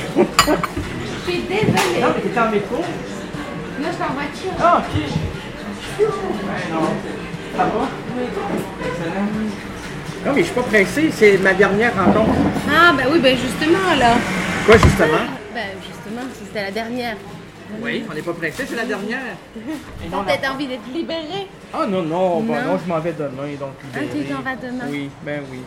Je suis désolée. Non, mais t'étais en métro. Là, je suis en voiture. Ah, ok. Ouais, non. Ça va? Oui. Excellent. Non, mais je suis pas pressé, c'est ma dernière rencontre. Ah, ben oui, ben justement, là. Quoi, justement? Ben justement, si c'était la dernière. Oui, on n'est pas pressé, c'est la dernière. Et non, T'as peut-être envie d'être libérée. Ah non, non, bah, Non. non, je m'en vais demain, donc Ah, libéré. tu t'en vas demain? Oui, ben oui.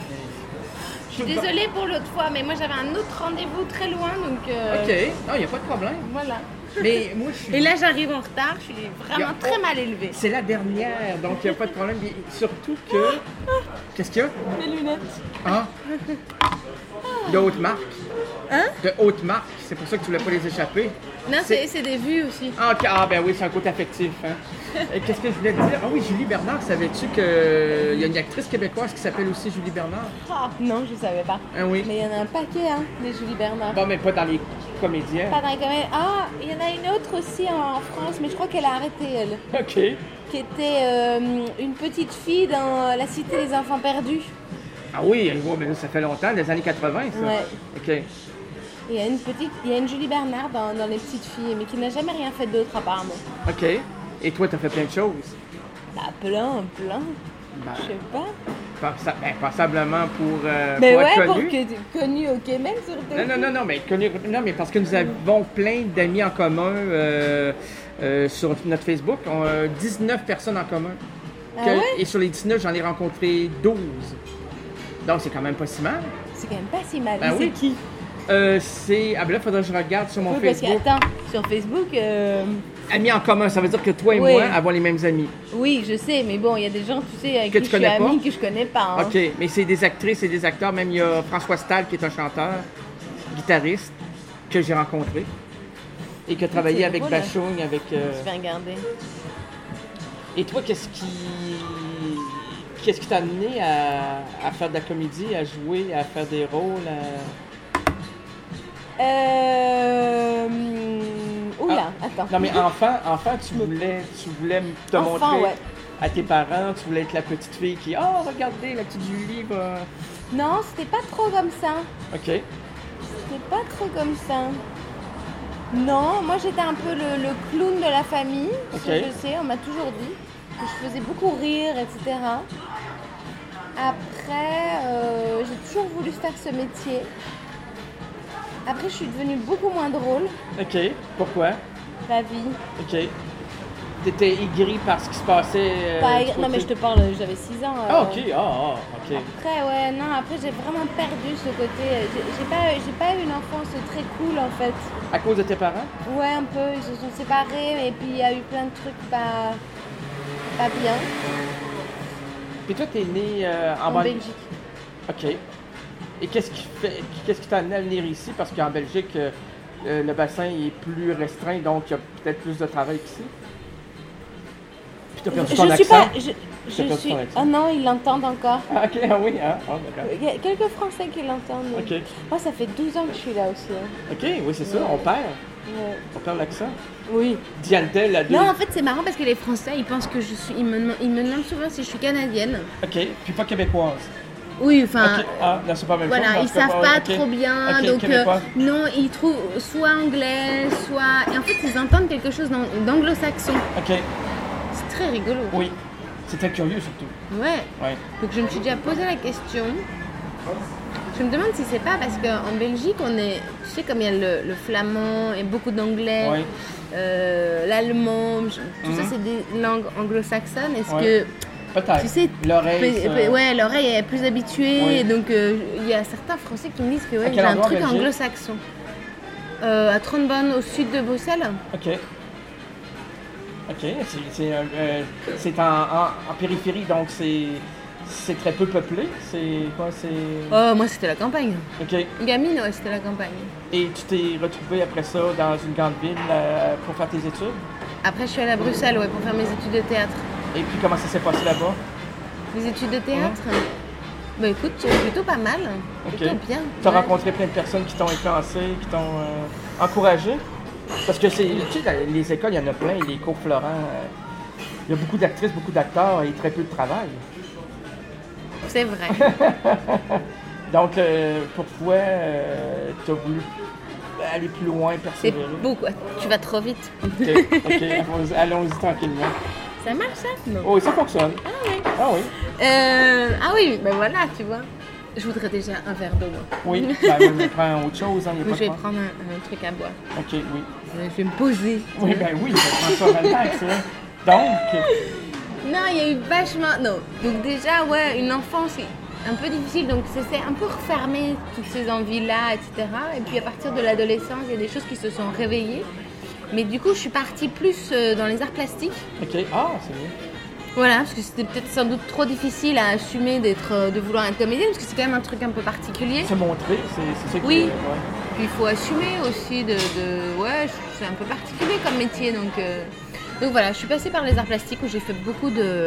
Je suis désolée pour l'autre fois, mais moi j'avais un autre rendez-vous très loin, donc... Ok, non, il n'y a pas de problème. Voilà. Mais moi, je suis... Et là, j'arrive en retard, je suis vraiment très mal élevée. C'est la dernière, donc il n'y a pas de problème. Et surtout que... Qu'est-ce qu'il y a? Mes lunettes. Ah? De haute marque. Hein? De haute marque, c'est pour ça que tu voulais pas les échapper. Non, c'est des vues aussi. Ah, ok. Ah, ben oui, c'est un côté affectif. Hein. Et qu'est-ce que je voulais te dire? Ah oui, Julie Bernard, savais-tu qu'il y a une actrice québécoise qui s'appelle aussi Julie Bernard? Ah, non, je savais pas. Ah oui. Mais il y en a un paquet, hein, des Julie Bernard. Bon, mais pas dans les comédiens. Pas dans les comédies. Ah, il y en a une autre aussi en France, mais je crois qu'elle a arrêté, elle. Ok. Qui était une petite fille dans La Cité des Enfants Perdus. Ah oui, mais là, ça fait longtemps, des années 80, ça. Ouais. Ok. Il y a une Julie Bernard dans Les Petites Filles, mais qui n'a jamais rien fait d'autre apparemment. Ok. Et toi, t'as fait plein de choses? Bah, plein. Ben, Je sais pas. Passablement pour Mais être ouais, pour connu. que connu au Québec surtout. Non, mais connu. Non, mais parce que nous avons plein d'amis en commun sur notre Facebook. On a 19 personnes en commun. Ah ouais? Et sur les 19, j'en ai rencontré 12. Donc, c'est quand même pas si mal. C'est quand même pas si mal. Ben Mais oui. c'est qui? Ah, ben là, il faudrait que je regarde sur mon Oui, parce que, Facebook. attends, sur Facebook, Amis en commun, ça veut dire que toi et Oui. moi avons les mêmes amis. oui, je sais, mais bon, il y a des gens, tu sais, avec Que qui tu je suis connais pas? amie, que je connais pas. Hein. OK, mais c'est des actrices et des acteurs. Même il y a François Stahl qui est un chanteur, guitariste, que j'ai rencontré et qui a travaillé C'est avec drôle, Bachung, avec... Je vais regarder. Et toi, qu'est-ce qui t'a amené à faire de la comédie, à jouer, à faire des rôles? Oula, attends. Non, mais enfant, tu voulais te Enfant, montrer ouais. à tes parents, tu voulais être la petite fille qui... Oh, regardez, la petite Julie va... Non, c'était pas trop comme ça. OK. C'était pas trop comme ça. Non, moi j'étais un peu le clown de la famille. Ok. Ça, je sais, on m'a toujours dit que je faisais beaucoup rire, etc. Après, j'ai toujours voulu faire ce métier. Après, je suis devenue beaucoup moins drôle, OK. Pourquoi? la vie. OK. T'étais aigri par ce qui se passait Non, mais je te parle, j'avais 6 ans. Ah, OK. OK. Après, ouais, non, après j'ai vraiment perdu ce côté. J'ai pas eu une enfance très cool en fait. À cause de tes parents? Ouais, un peu, ils se sont séparés et puis il y a eu plein de trucs pas bien Puis toi, t'es né en Belgique. OK. Et qu'est-ce qui t'a amené à venir ici? Parce qu'en Belgique, le bassin est plus restreint, donc il y a peut-être plus de travail qu'ici. Puis t'as perdu ton Je accent? suis pas. T'as perdu ton accent. Oh non, ils l'entendent encore. Ah, OK, ah oui, hein? Ah, d'accord. Il y a quelques Français qui l'entendent. OK. Moi, ça fait 12 ans que je suis là aussi. Hein. OK, oui, c'est ça, on perd. Ouais. On perd l'accent. Oui. Diane Tell, la deux. Non, en fait, c'est marrant parce que les Français, ils pensent que je suis. Ils me demandent souvent si je suis canadienne. OK, puis pas québécoise. Oui, enfin. OK, ah, non, c'est pas la même Voilà, chose. ils savent pas OK. trop bien, OK, donc québécoise. non, ils trouvent soit anglais, soit... Et en fait, ils entendent quelque chose d'anglo-saxon. OK, C'est très rigolo. oui. C'est très curieux, surtout. Ouais. Ouais. Donc je me suis déjà posé la question. Je me demande si c'est pas parce qu'en Belgique, on est... Tu sais, comme il y a le flamand et beaucoup d'anglais, Oui. l'allemand, tout ça, c'est des langues anglo-saxonnes. Est-ce Ouais. que... Peut-être. Tu sais, L'oreille. ouais, l'oreille est plus habituée, Oui. et donc il y a certains Français qui me disent que À ouais, quel j'ai un endroit, truc Belgique? anglo-saxon. À Trondheim, au sud de Bruxelles. OK. OK, c'est en périphérie, donc c'est très peu peuplé. C'est quoi, Oh, moi c'était la campagne. OK. Gamine, ouais, c'était la campagne. Et tu t'es retrouvé après ça dans une grande ville pour faire tes études? Après, je suis allée à Bruxelles, ouais, pour faire mes études de théâtre. Et puis comment ça s'est passé là-bas? Les études de théâtre? Bah écoute, plutôt pas mal. OK. Plutôt bien. Tu as Ouais. rencontré plein de personnes qui t'ont influencé, qui t'ont encouragé? Parce que tu sais, les écoles, il y en a plein, les cours Florent. Il y a beaucoup d'actrices, beaucoup d'acteurs et très peu de travail. C'est vrai. Donc, pourquoi tu as voulu aller plus loin, C'est persévérer. beaucoup. Tu vas trop vite. OK, allons-y tranquillement. Ça marche ça? Non. Oh, et ça fonctionne. Ah oui. Ah oui. Ah oui, ben voilà, tu vois. Je voudrais déjà un verre d'eau. Moi. Oui, ben oui, mais prends autre chose, hein, il n'y a Ou pas je vais de prendre un truc à boire. OK, oui. Je vais me poser. Oui, ben oui, je prends ça relax, hein. Donc, Non, il y a eu vachement... Non. Donc déjà, ouais, une enfance un peu difficile. Donc c'est un peu refermé toutes ces envies-là, etc. Et puis à partir de l'adolescence, il y a des choses qui se sont réveillées. Mais du coup, je suis partie plus dans les arts plastiques. OK, ah, c'est bien. Voilà, parce que c'était peut-être sans doute trop difficile à assumer de vouloir être comédienne, parce que c'est quand même un truc un peu particulier. Se montrer, c'est ça qui Oui. ouais. Puis il faut assumer aussi ouais, c'est un peu particulier comme métier, donc voilà, je suis passée par les arts plastiques où j'ai fait beaucoup de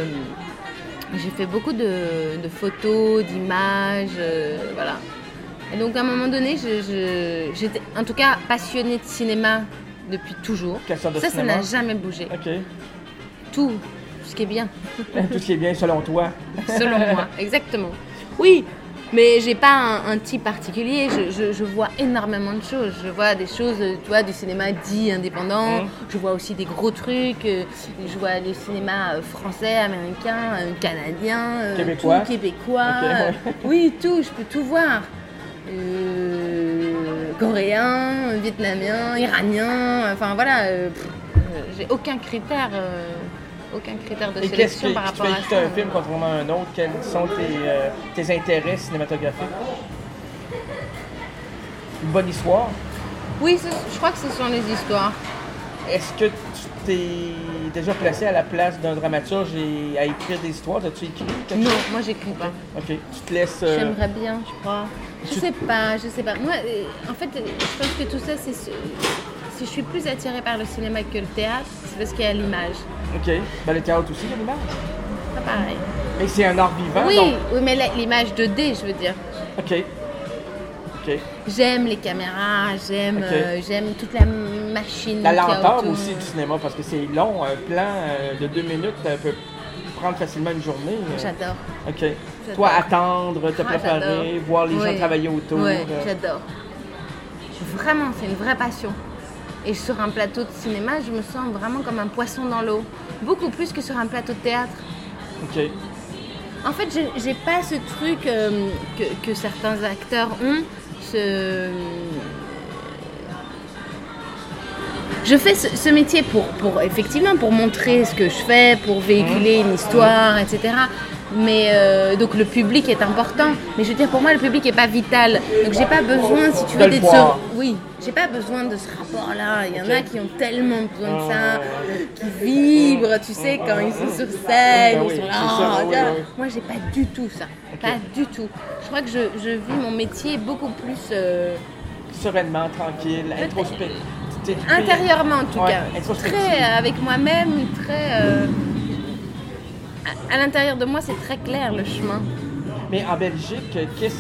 photos, d'images, voilà. Et donc à un moment donné, j'étais en tout cas passionnée de cinéma depuis toujours. Quelle sorte de Ça cinéma? n'a jamais bougé. OK. Tout ce qui est bien. Tout ce qui est bien selon toi. Selon moi, exactement. Oui, mais j'ai pas un type particulier. Je vois énormément de choses. Je vois des choses, tu vois, du cinéma dit indépendant. Je vois aussi des gros trucs. Je vois le cinéma français, américain, canadien, Québécois. tout québécois. Okay, ouais. Oui, tout. Je peux tout voir. Coréen, vietnamien, iranien. Enfin voilà. J'ai aucun critère. Aucun critère de sélection par rapport à ça. Et tu fais un film contrairement à un autre, quels sont tes intérêts cinématographiques? Une bonne histoire? Oui, je crois que ce sont les histoires. Est-ce que tu t'es déjà placé à la place d'un dramaturge et à écrire des histoires? As-tu écrit quelque chose? Non, moi j'écris pas. OK. Tu te laisses... J'aimerais bien, je crois. Je sais pas. Moi, en fait, je pense que tout ça, c'est... Si je suis plus attirée par le cinéma que le théâtre, c'est parce qu'il y a l'image. OK. Ben, le théâtre aussi, il y a l'image. Pas pareil. Mais c'est un art vivant, Oui, donc... oui, mais l'image 2D, je veux dire. OK. J'aime les caméras, j'aime toute la machine. La qu'il y a lenteur autour. aussi du cinéma, parce que c'est long. Un plan de 2 minutes peut prendre facilement une journée. J'adore. OK. J'adore. Toi, attendre, te préparer, j'adore. voir les gens Oui. travailler autour. Oui, j'adore. Vraiment, c'est une vraie passion. Et sur un plateau de cinéma, je me sens vraiment comme un poisson dans l'eau. Beaucoup plus que sur un plateau de théâtre. OK. En fait, j'ai pas ce truc que certains acteurs ont. Je fais ce métier effectivement pour montrer ce que je fais, pour véhiculer une histoire, etc. Mais donc le public est important. Mais je veux dire, pour moi, le public n'est pas vital. Donc j'ai pas besoin, si tu veux, d'être sur... Oui, j'ai pas besoin de ce rapport-là. Il y en a qui ont tellement besoin de ça, qui vibrent, tu sais, quand ils sont sur scène, ils sont là. Moi, j'ai pas du tout ça. Pas du tout. Je crois que je vis mon métier beaucoup plus... Sereinement, tranquille, introspectif. Intérieurement, en tout cas. Très avec moi-même, très... À l'intérieur de moi, c'est très clair, le chemin. Mais en Belgique,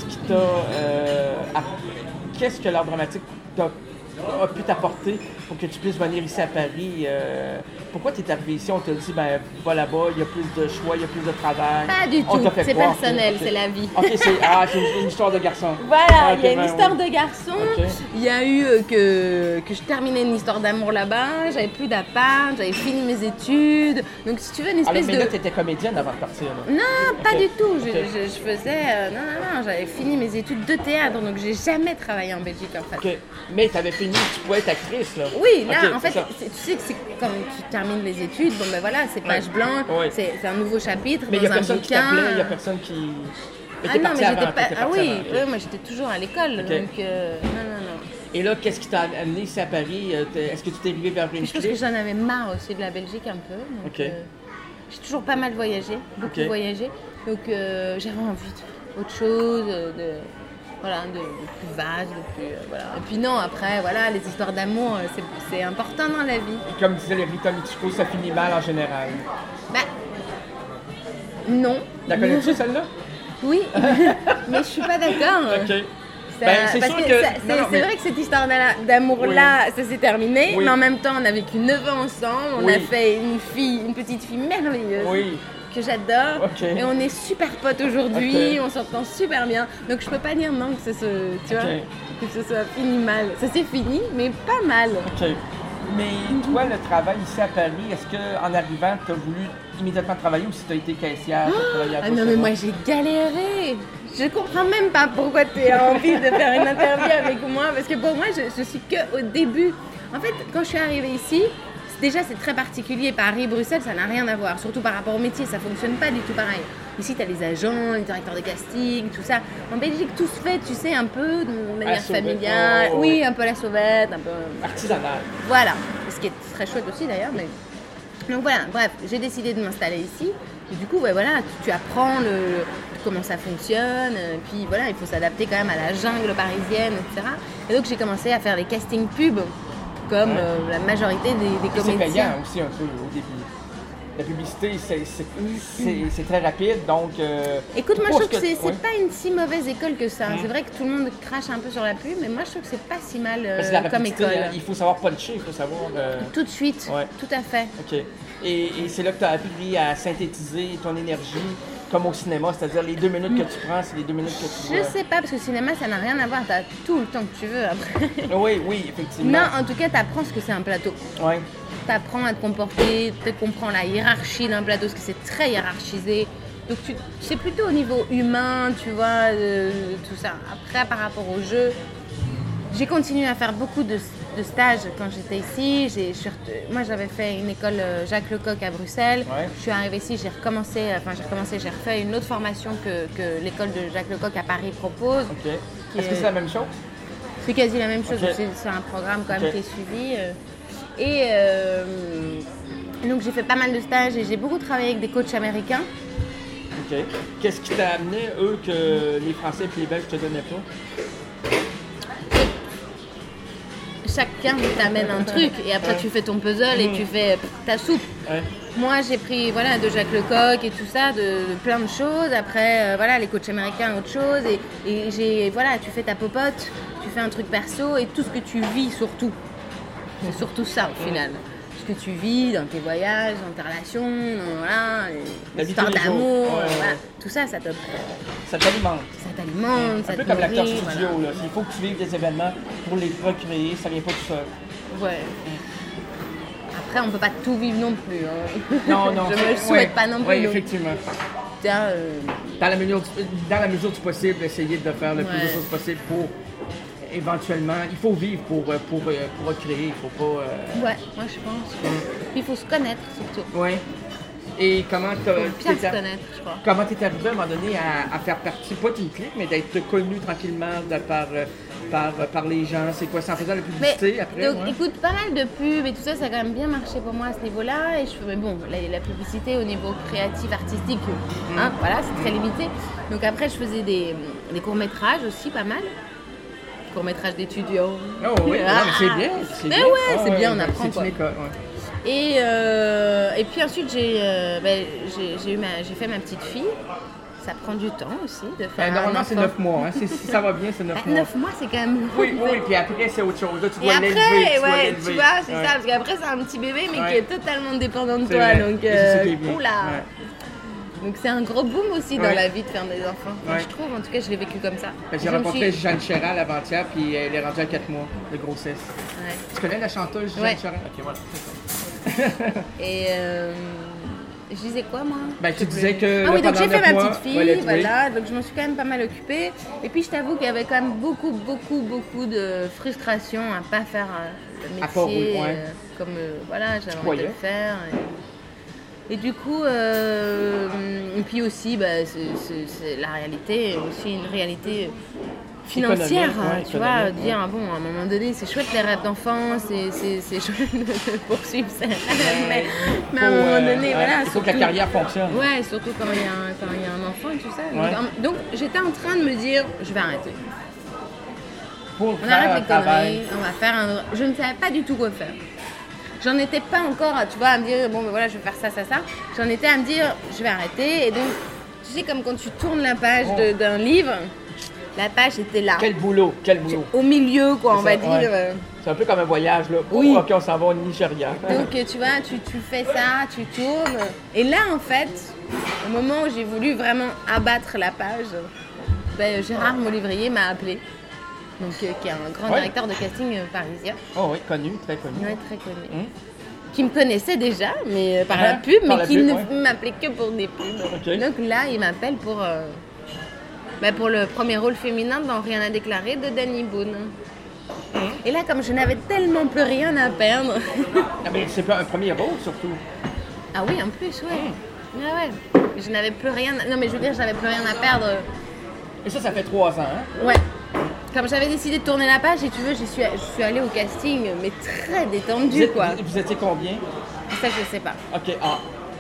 qu'est-ce que l'art dramatique a pu t'apporter pour que tu puisses venir ici à Paris? Pourquoi tu es arrivé ici? On t'a dit, ben, va là-bas, il y a plus de choix, il y a plus de travail. Pas du tout, c'est personnel, c'est la vie. OK, c'est une histoire de garçon. Voilà, il y a une histoire de garçon. Il y a eu que je terminais une histoire d'amour là-bas, j'avais plus d'appart, j'avais fini mes études. Donc, si tu veux, une espèce mais là, tu étais comédienne avant de partir. Là. Non, pas du tout. Je faisais... non, j'avais fini mes études de théâtre, donc j'ai jamais travaillé en Belgique, en fait. OK, mais tu avais fini, tu pouvais être actrice, là. Oui, là, en fait, tu sais que c'est comme tu termines les études, bon ben voilà, c'est page blanche, c'est un nouveau chapitre mais dans un bouquin. Mais il n'y a personne qui... Mais non, mais j'étais pas... Ah oui, moi j'étais toujours à l'école, donc non. Et là, qu'est-ce qui t'a amené ici à Paris? Est-ce que tu t'es arrivé vers une Je pense que j'en avais marre aussi de la Belgique un peu. Donc, j'ai toujours pas mal voyagé, beaucoup voyagé, donc j'avais envie d'autre chose, de plus vaste, voilà. Et puis non, après, voilà, les histoires d'amour, c'est important dans la vie. Et comme disait les Rita Mitsuko, ça finit mal en général. Bah, non. La connais-tu, celle-là? Oui, mais je suis pas d'accord. OK. C'est vrai que cette histoire d'amour-là, ça s'est terminé, mais en même temps, on a vécu 9 ans ensemble, on a fait une petite fille merveilleuse. Oui. Que j'adore, et on est super potes aujourd'hui, on s'entend super bien, donc je peux pas dire non que c'est tu vois. que ce soit fini mal. Ça s'est fini, mais pas mal. OK. Mais toi, le travail ici à Paris, est-ce qu'en arrivant, tu as voulu immédiatement travailler ou si tu as été caissière? Ah non, mais moi, j'ai galéré. Je comprends même pas pourquoi tu as envie de faire une interview avec moi. Parce que pour moi, je suis qu'au début. En fait, quand je suis arrivée ici, déjà, c'est très particulier. Paris, Bruxelles, ça n'a rien à voir. Surtout par rapport au métier, ça fonctionne pas du tout pareil. Ici, tu as les agents, les directeurs de casting, tout ça. En Belgique, tout se fait, tu sais, un peu de manière familiale. Oh, oui, un peu à la sauvette, un peu... artisanal. Voilà. Ce qui est très chouette aussi, d'ailleurs. Mais... Donc voilà, bref, j'ai décidé de m'installer ici. Et du coup, ouais, voilà, tu apprends comment ça fonctionne. Puis voilà, il faut s'adapter quand même à la jungle parisienne, etc. Et donc, j'ai commencé à faire des castings pubs, comme la majorité des comédiens. C'est payant aussi un peu au début. La publicité, c'est très rapide, donc... Écoute, moi je trouve que c'est pas une si mauvaise école que ça. C'est vrai que tout le monde crache un peu sur la pub, mais moi je trouve que c'est pas si mal comme école. Il faut savoir puncher, il faut savoir... Tout de suite, tout à fait. OK. Et c'est là que tu as appris à synthétiser ton énergie, comme au cinéma, c'est-à-dire les 2 minutes que tu prends, c'est les 2 minutes que tu vois. Je sais pas, parce que le cinéma, ça n'a rien à voir. Tu as tout le temps que tu veux après. Oui, effectivement. Non, en tout cas, tu apprends ce que c'est un plateau. Oui. Tu apprends à te comporter, tu comprends la hiérarchie d'un plateau, parce que c'est très hiérarchisé. Donc, c'est plutôt au niveau humain, tu vois, tout ça. Après, par rapport au jeu, j'ai continué à faire beaucoup de stages quand j'étais ici. Moi, j'avais fait une école Jacques Lecoq à Bruxelles. Ouais. Je suis arrivée ici, j'ai refait une autre formation que l'école de Jacques Lecoq à Paris propose. OK. Est-ce que c'est la même chose? C'est quasi la même chose. Okay. C'est un programme quand même qui est suivi. Et donc, j'ai fait pas mal de stages et j'ai beaucoup travaillé avec des coachs américains. OK. Qu'est-ce qui t'a amené, eux, que les Français et les Belges te donnaient pas? Chacun t'amène un truc et après tu fais ton puzzle et tu fais ta soupe. Ouais. Moi j'ai pris de Jacques Lecoq et tout ça, de plein de choses. Après les coachs américains autre chose et tu fais ta popote, tu fais un truc perso et tout ce que tu vis surtout. C'est surtout ça au final. Ce que tu vis dans tes voyages, dans tes relations, les histoires d'amour, tout ça, ça t'alimente. Ça t'alimente, ça te nourrit. Un peu comme l'acteur studio, là. Il faut que tu vives des événements pour les recréer, ça vient pas tout seul. Ouais. Après, on peut pas tout vivre non plus. Hein. Non. Je me le souhaite pas non plus. Oui, effectivement. Dans la mesure du possible, essayer de faire le plus de choses possible pour... Éventuellement, il faut vivre pour recréer, il faut pas... Ouais, moi je pense. Puis il faut se connaître surtout. Oui. Et comment se connaître, je crois. Comment t'es arrivé à un moment donné à faire partie, pas d'une clique, mais d'être connu tranquillement par les gens? C'est quoi, ça en faisant la publicité après? Donc écoute, pas mal de pubs et tout ça, ça a quand même bien marché pour moi à ce niveau-là. Et mais bon, la publicité au niveau créatif, artistique, voilà, c'est très limité. Donc après, je faisais des courts-métrages aussi, pas mal. Court-métrage d'étudiants. Oh oui, c'est bien. C'est bien, on apprend quoi. Une école, Et puis ensuite, j'ai fait ma petite fille. Ça prend du temps aussi de faire normalement, c'est 9 mois. Hein. Si ça va bien, c'est 9 mois. 9 mois, c'est quand même... Oui, puis après, c'est autre chose. Là, tu dois l'élever. Tu vois, c'est ça. Parce qu'après, c'est un petit bébé, mais qui est totalement dépendant de toi. Vrai. Donc, c'est qui est bien. oula. Ouais. Donc c'est un gros boom aussi dans la vie de faire des enfants. Moi, je trouve, en tout cas, je l'ai vécu comme ça. J'ai rencontré Jeanne Chéral avant-hier, puis elle est rendue à 4 mois de grossesse. Ouais. Tu connais la chanteuse Jeanne Chéral? Ok, voilà. Et je disais quoi, moi? Tu disais que... Ah oui, donc j'ai fait ma petite fille, voilà. Donc je m'en suis quand même pas mal occupée. Et puis je t'avoue qu'il y avait quand même beaucoup de frustration à pas faire le métier comme j'avais envie de le faire. Et du coup, et puis aussi, c'est la réalité est aussi une réalité financière, tu vois, dire, à un moment donné, c'est chouette les rêves d'enfant, c'est chouette de poursuivre ça, mais à un moment donné, il faut que la carrière fonctionne. Ouais, surtout quand il y a un enfant et tout ça. Donc j'étais en train de me dire, je vais arrêter. On arrête les conneries, on va faire je ne savais pas du tout quoi faire. J'en étais pas encore, tu vois, à me dire, je vais faire ça. J'en étais à me dire, je vais arrêter. Et donc, tu sais, comme quand tu tournes la page d'un livre, la page était là. Quel boulot. Au milieu, quoi, on va dire. C'est un peu comme un voyage, là. Oui. OK, on s'en va au Nigeria. Donc, tu vois, tu fais ça, tu tournes. Et là, en fait, au moment où j'ai voulu vraiment abattre la page, Gérard, mon livrier, m'a appelé. donc, qui est un grand Ouais. directeur de casting parisien. Oh oui, connu, très connu. Ouais, très connu. Hum. Qui me connaissait déjà, mais par la Ah, pub, par mais la qui pub, ne ouais. m'appelait que pour des pubs. Ok. Donc là, il m'appelle pour le premier rôle féminin dans Rien à déclarer de Danny Boone. Et là, comme je n'avais tellement plus rien à perdre. Ah, mais c'est pas un premier rôle, surtout. Ah oui, en plus, ouais. Ah ouais. Je n'avais plus rien. Non, mais je veux dire, j'avais plus rien à perdre. Et ça fait 3 ans, hein? Ouais. Comme j'avais décidé de tourner la page, si tu veux, je suis allée au casting, mais très détendue, quoi. Vous étiez combien? Ça, je sais pas. Ok, ah.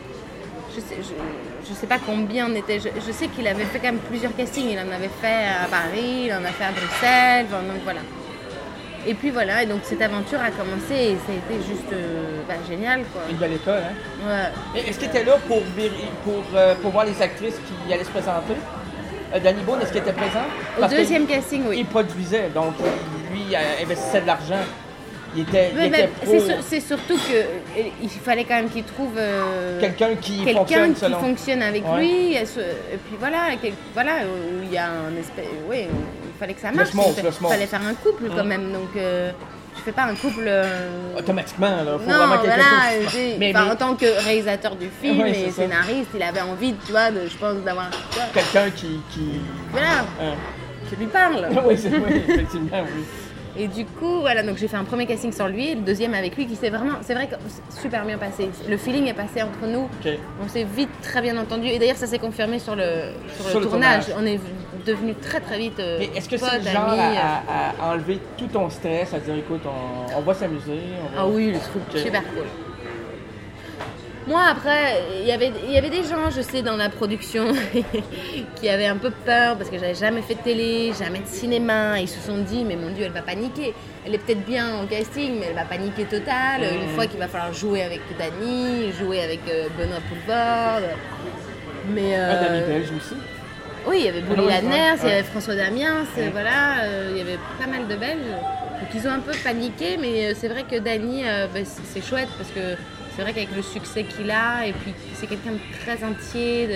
Je sais pas combien on était. Je sais qu'il avait fait quand même plusieurs castings. Il en avait fait à Paris, il en a fait à Bruxelles, enfin, donc voilà. Et puis voilà, et donc cette aventure a commencé et ça a été juste génial, quoi. Une belle école, hein? Ouais. Et est-ce qu'il était là pour voir les actrices qui allaient se présenter? Danny Boone, est-ce qu'il était présent? Au Parce que deuxième casting, oui. il produisait, donc lui investissait de l'argent. Il était pro. C'est surtout qu'il fallait quand même qu'il trouve Quelqu'un qui fonctionne avec Ouais. lui. Et puis voilà, où il y a un espèce. Oui, il fallait que ça marche. Le Il fallait faire un couple quand même. Donc je fais pas un couple. Automatiquement, là. Faut Non, vraiment quelque voilà. chose qui- Mais En tant que réalisateur du film Ouais, et c'est ça. scénariste, il avait envie, tu vois, je pense, d'avoir. quelqu'un qui... Voilà, je lui parle. Oui, effectivement, oui. Et du coup, voilà, donc j'ai fait un premier casting sans lui, et le deuxième avec lui, qui s'est vraiment, c'est vrai que c'est super bien passé. Le feeling est passé entre nous. Ok. On s'est vite très bien entendu. Et d'ailleurs, ça s'est confirmé sur le Sur le tournage. tournage. On est devenus très très vite Mais est-ce que potes, c'est le genre amis. à enlever tout ton stress, à dire, écoute, on va s'amuser, on va... Ah oui, le truc Ok. super cool. Moi, après, il y avait des gens, je sais, dans la production qui avaient un peu peur parce que j'avais jamais fait de télé, jamais de cinéma. Ils se sont dit, mais mon Dieu, elle va paniquer. Elle est peut-être bien en casting, mais elle va paniquer total. Une fois qu'il va falloir jouer avec Dany, jouer avec Benoît Poulvord. Mais, Dany belge aussi. oui, il y avait Bouli oui, Ladner, il y ouais. avait François Damiens, Ouais. voilà, il y avait pas mal de Belges. Donc ils ont un peu paniqué, mais c'est vrai que Dany, c'est chouette parce que c'est vrai qu'avec le succès qu'il a, et puis c'est quelqu'un de très entier,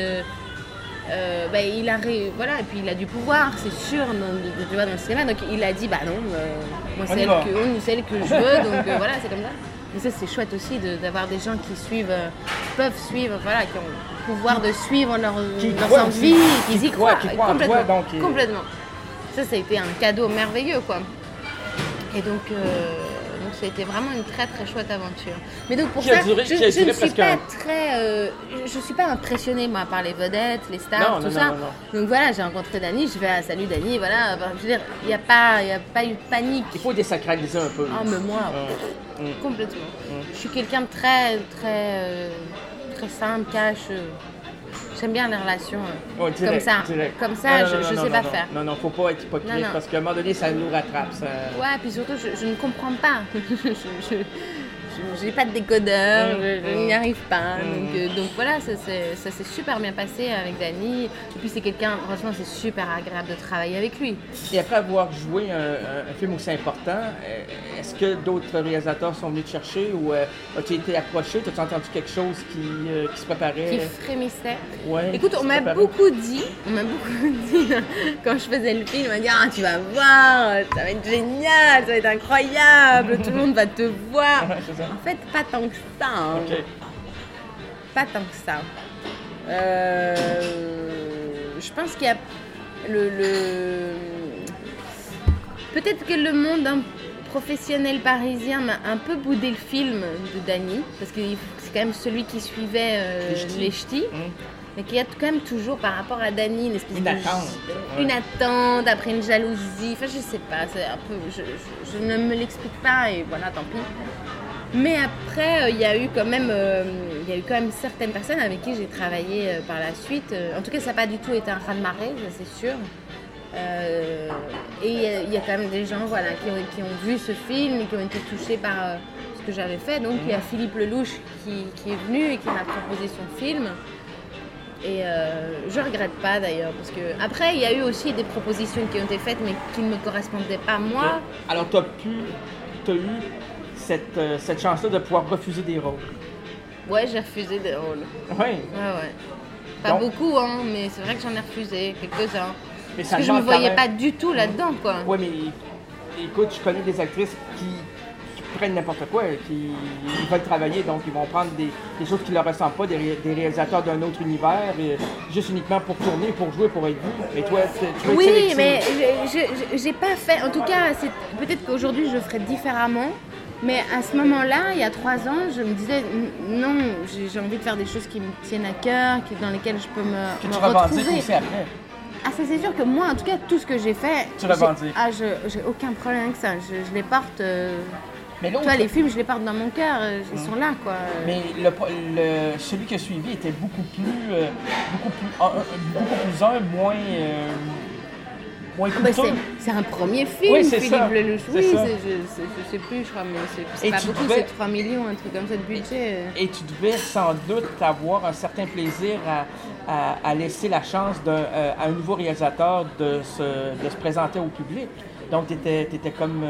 voilà, et puis il a du pouvoir, c'est sûr, tu vois, dans le cinéma. Donc il a dit, bah non, moi On y c'est va. elle que je veux, donc voilà, c'est comme ça. Mais ça, c'est chouette aussi d'avoir des gens qui suivent, peuvent suivre, voilà, qui ont le pouvoir de suivre leurs croient envies, aussi, qu'ils y qui croient croient, en toi, complètement, donc, complètement. Ça a été un cadeau merveilleux, quoi. Et donc ça a été vraiment une très très chouette aventure. Mais donc pour Qui a ça, duré- je qui a ne duré suis presque pas un- très, je suis pas impressionnée moi par les vedettes, les stars, Non, tout non, ça. non, non. Donc voilà, j'ai rencontré Dany, je vais à salut Dany, voilà. Enfin, je veux dire, il n'y a pas eu de panique. Il faut désacraliser un peu. Ah mais moi, complètement. Je suis quelqu'un de très très simple, cash. J'aime bien les relations Ouais, direct, comme ça. direct. Comme ça, Non, je non, sais non, pas non. faire. Non, faut pas être hypocrite, Non, non. parce qu'à un moment donné, ça nous rattrape. Ça... Ouais, puis surtout, je ne comprends pas. Je n'ai pas de décodeur, je n'y arrive pas. Donc voilà, ça s'est super bien passé avec Dany. Et puis c'est quelqu'un, franchement, c'est super agréable de travailler avec lui. Et après avoir joué un film aussi important, est-ce que d'autres réalisateurs sont venus te chercher ou as-tu été approché? As-tu entendu quelque chose qui se préparait? Qui frémissait. Ouais, Écoute, qui on se m'a préparait. beaucoup dit, quand je faisais le film, on m'a dit, ah, tu vas voir, ça va être génial, ça va être incroyable, tout le monde va te voir. Ouais, c'est ça. En fait, pas tant que ça. Hein. Ok. Pas tant que ça. Je pense qu'il y a peut-être que le monde professionnel parisien m'a un peu boudé le film de Dany, parce que c'est quand même celui qui suivait les ch'tis. Mais qu'il y a quand même toujours par rapport à Dany une espèce Une attente. une attente, après une jalousie, enfin je sais pas, c'est un peu, je ne me l'explique pas et voilà, tant pis. Mais après, il y a eu quand même certaines personnes avec qui j'ai travaillé par la suite. En tout cas, ça n'a pas du tout été un raz-de-marée, ça, c'est sûr. Et il y a quand même des gens, voilà, qui ont vu ce film et qui ont été touchés par ce que j'avais fait. Donc il y a Philippe Lelouch qui est venu et qui m'a proposé son film. Et je regrette pas d'ailleurs, parce que après il y a eu aussi des propositions qui ont été faites mais qui ne me correspondaient pas moi. Alors, tu as eu cette chance-là de pouvoir refuser des rôles. Ouais, j'ai refusé des rôles. Oui. Ouais. Pas Donc- beaucoup, hein, mais c'est vrai que j'en ai refusé quelques-uns. Mais Parce que je me demande quand voyais même- pas du tout là-dedans, quoi. Oui, mais écoute, je connais des actrices qui prennent n'importe quoi, ils veulent travailler, donc ils vont prendre des choses qui ne leur ressemblent pas, des réalisateurs d'un autre univers, juste uniquement pour tourner, pour jouer, pour être vu. Mais toi, tu veux être sélective. Mais j'ai pas fait. En tout cas, peut-être qu'aujourd'hui je ferais différemment. Mais à ce moment-là, il y a 3 ans, je me disais non, j'ai envie de faire des choses qui me tiennent à cœur, dans lesquelles je peux me retrouver. Aussi après. Ah, ça c'est sûr que moi, en tout cas, tout ce que j'ai fait, tu revendiques. J'ai aucun problème avec ça. Je les porte. Mais toi, les films, je les porte dans mon cœur. Ils sont là, quoi. Mais celui qui a suivi était beaucoup plus humble, moins coûteux. C'est un premier film, oui, c'est Philippe ça. Lelouch. Oui, je sais plus, je crois, mais c'est pas beaucoup, c'est 3 millions, un truc comme ça de budget. Et tu devais sans doute avoir un certain plaisir à laisser la chance à un nouveau réalisateur de se présenter au public. Donc, tu étais comme...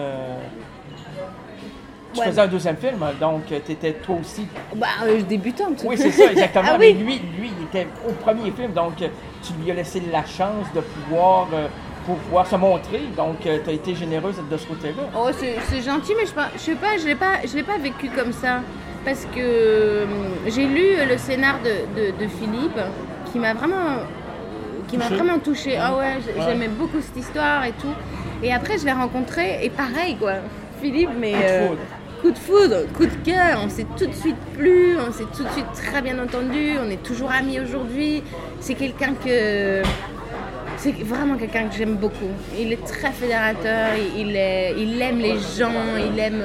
Tu faisais un deuxième film, donc tu étais toi aussi... Débutante. Oui, c'est ça, exactement. Ah, mais oui. lui, il était au premier film, donc tu lui as laissé la chance de pouvoir se montrer. Donc, tu as été généreuse de ce côté-là. Oh, c'est gentil, mais je sais pas, je l'ai pas vécu comme ça. Parce que j'ai lu le scénar de Philippe, qui m'a vraiment touchée. Ah ouais, j'aimais beaucoup cette histoire et tout. Et après, je l'ai rencontré, et pareil, quoi. Philippe, mais... Coup de foudre, coup de cœur, on s'est tout de suite plu, on s'est tout de suite très bien entendu, on est toujours amis aujourd'hui. C'est vraiment quelqu'un que j'aime beaucoup. Il est très fédérateur, il aime les gens, il aime...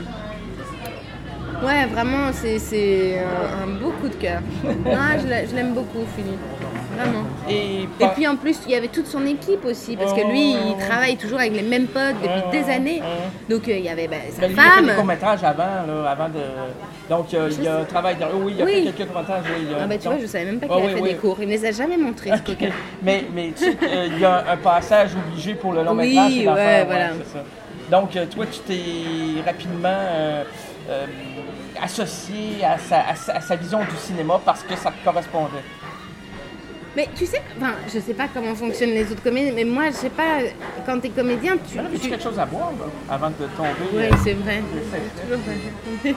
Ouais, vraiment, c'est un beau coup de cœur. Non, je l'aime beaucoup, Philippe. Vraiment. Et puis en plus, il y avait toute son équipe aussi, parce que lui, il travaille toujours avec les mêmes potes depuis des années. Donc il y avait sa femme. Il a fait des courts-métrages avant de... Donc il y a un travail... Oui, il y a fait quelques courts-métrages. Tu vois, je savais même pas qu'il a fait des cours. Il ne les a jamais montrés, ce coquin. Mais tu sais, il y a un passage obligé pour le long-métrage. Oui, ouais, voilà. C'est ça. Donc toi, tu t'es rapidement... associé à sa vision du cinéma parce que ça te correspondait. Mais tu sais, je sais pas comment fonctionnent les autres comédiens, mais moi, je sais pas, quand t'es comédien, tu... Mais tu quelque chose à boire, là, avant de tomber. Oui, c'est vrai. C'est toujours vrai.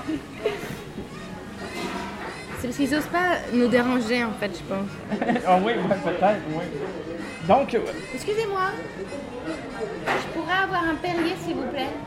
C'est parce qu'ils osent pas nous déranger, en fait, je pense. Ah oui, peut-être, oui. Donc... Excusez-moi, je pourrais avoir un Perrier, s'il vous plaît?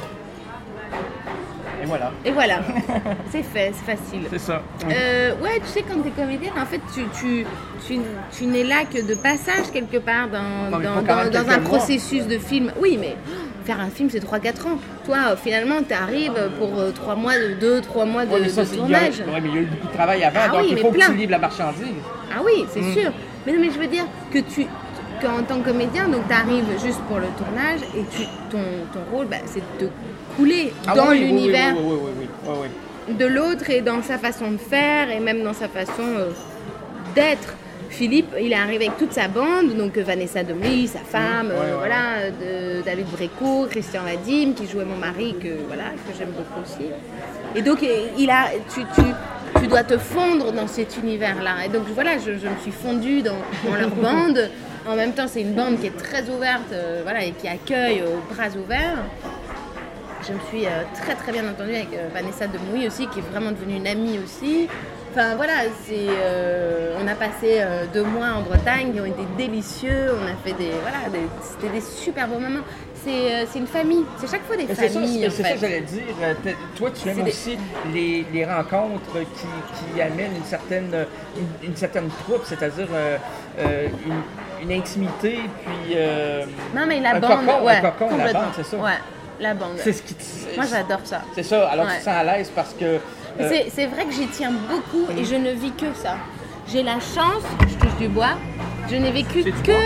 Et voilà. C'est fait, c'est facile. C'est ça. Ouais, tu sais, quand t'es comédienne, en fait, tu n'es là que de passage quelque part dans un processus de film. Oui, mais faire un film, c'est 3-4 ans. Toi, finalement, tu arrives pour 3 mois, 2-3 mois de tournage. Oui, mais il y a eu beaucoup de travail avant, donc il faut que tu livres la marchandise. Ah oui, c'est sûr. Mais je veux dire qu'en tant que comédien, donc tu arrives juste pour le tournage et ton rôle, c'est de couler dans l'univers de l'autre et dans sa façon de faire et même dans sa façon d'être. Philippe, il est arrivé avec toute sa bande, donc Vanessa Demey, sa femme, David Brécourt, Christian Vadim, qui jouait mon mari, que j'aime beaucoup aussi. Et donc, tu dois te fondre dans cet univers-là. Et donc, voilà, je me suis fondue dans leur bande. En même temps, c'est une bande qui est très ouverte, et qui accueille aux bras ouverts. Je me suis très très bien entendue avec Vanessa Demouy aussi, qui est vraiment devenue une amie aussi. Enfin voilà, on a passé 2 mois en Bretagne qui ont été délicieux. On a fait c'était des super beaux moments. C'est une famille, c'est chaque fois des familles. C'est ça que j'allais dire. Toi, tu aimes aussi les rencontres qui amènent une certaine troupe, c'est-à-dire une intimité, puis non, mais la un bande, cocon, la bande, c'est ça. Ouais, la bande. Moi, j'adore ça. C'est ça, alors tu te sens à l'aise parce que... C'est vrai que j'y tiens beaucoup et je ne vis que ça. J'ai la chance, je touche du bois, je n'ai vécu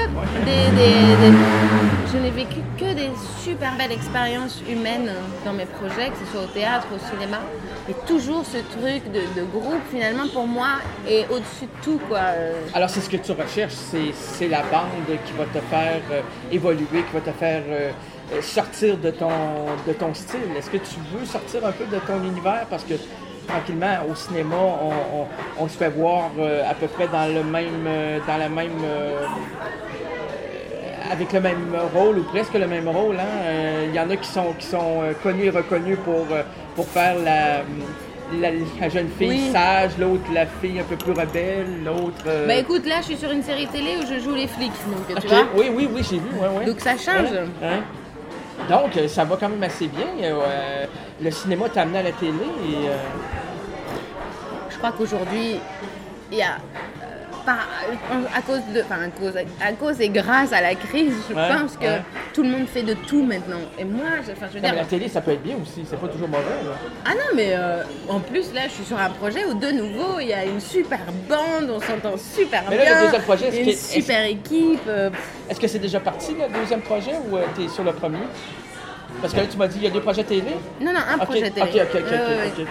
je n'ai vécu que des super belles expériences humaines dans mes projets, que ce soit au théâtre, au cinéma. Et toujours ce truc de groupe, finalement, pour moi, est au-dessus de tout, quoi. Alors, c'est ce que tu recherches, c'est la bande qui va te faire évoluer, qui va te faire sortir de ton style. Est-ce que tu veux sortir un peu de ton univers? Parce que tranquillement, au cinéma, on se fait voir à peu près dans la même avec le même rôle ou presque le même rôle. Il y en a qui sont connus et reconnus pour faire la jeune fille sage, l'autre la fille un peu plus rebelle, l'autre... Ben écoute, là je suis sur une série télé où je joue les flics, donc tu OK. vois. Oui, j'ai vu. Ouais. Donc ça change. Hein? Donc ça va quand même assez bien. Le cinéma t'a amené à la télé et... Je crois qu'aujourd'hui, il y a... à cause et grâce à la crise, je pense que tout le monde fait de tout maintenant. Et moi, je veux dire... Mais la télé, ça peut être bien aussi, c'est pas toujours mauvais. Là. Ah non, mais en plus, là, je suis sur un projet où de nouveau, il y a une super bande, on s'entend super bien. Mais là, le deuxième projet, une super équipe. Est-ce que c'est déjà parti, le deuxième projet, ou tu es sur le premier? Parce que là, tu m'as dit, il y a 2 projets télé? Non, un projet télé. OK.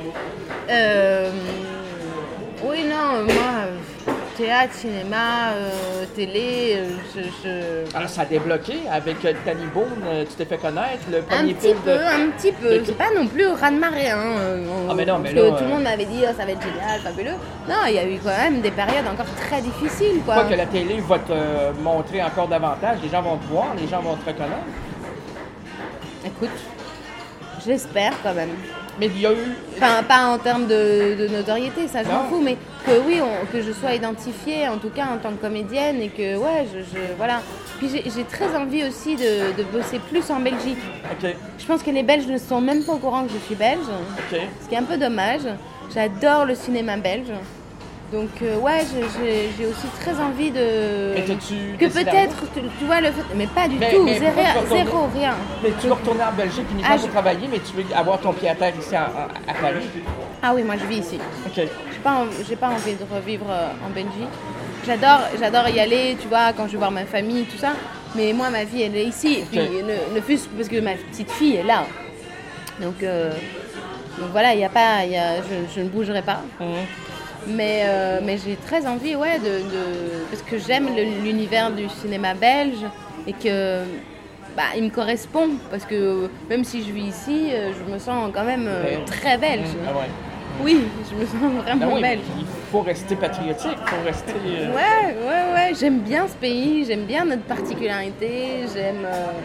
Oui, non, moi, théâtre, cinéma, télé, Alors, ça a débloqué avec Danny Boone, tu t'es fait connaître, le un premier petit film un petit peu. C'est pas non plus au raz-de-marée, hein. Mais non, parce mais là, que tout le monde m'avait dit, ça va être génial, fabuleux. Non, il y a eu quand même des périodes encore très difficiles, quoi. Je crois que la télé va te montrer encore davantage, les gens vont te voir, les gens vont te reconnaître. Écoute, j'espère quand même. Mais il y a eu... Enfin, pas en termes de notoriété, ça je m'en fous, mais que oui, que je sois identifiée, en tout cas en tant que comédienne, et que, voilà. Puis j'ai très envie aussi de bosser plus en Belgique. OK. Je pense que les Belges ne sont même pas au courant que je suis belge, ce qui est un peu dommage. J'adore le cinéma belge. Donc j'ai aussi très envie de... que peut-être, tu vois, le fait... Mais pas du tout, zéro, rien. Mais tu veux retourner en Belgique uniquement pour travailler, mais tu veux avoir ton pied à terre ici à Paris? Ah oui, moi je vis ici. OK. J'ai pas envie de revivre en Belgique. J'adore y aller, tu vois, quand je vais voir ma famille, tout ça. Mais moi, ma vie, elle est ici. Okay. Puis ne fût-ce parce que ma petite fille est là. Donc voilà, je ne bougerai pas. Mais j'ai très envie, parce que j'aime l'univers du cinéma belge et que il me correspond. Parce que même si je vis ici, je me sens quand même très belge. Ah ouais. Oui, je me sens vraiment belge. Il faut rester patriotique, il faut rester... Ouais, j'aime bien ce pays, j'aime bien notre particularité, j'aime...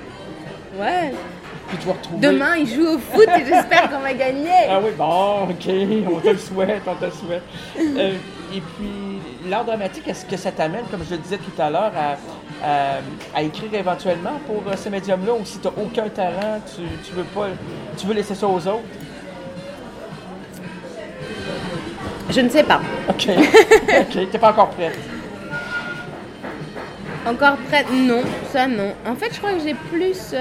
Puis tu vas retrouver... Demain, ils jouent au foot et j'espère qu'on va gagner. Ah oui, bon, OK, on te le souhaite. Et puis, l'art dramatique, est-ce que ça t'amène, comme je le disais tout à l'heure, à écrire éventuellement pour ce médium-là, ou si tu n'as aucun talent, tu veux laisser ça aux autres? Je ne sais pas. OK, t'es pas encore prête? Encore prête? Non, ça non. En fait, je crois que j'ai plus...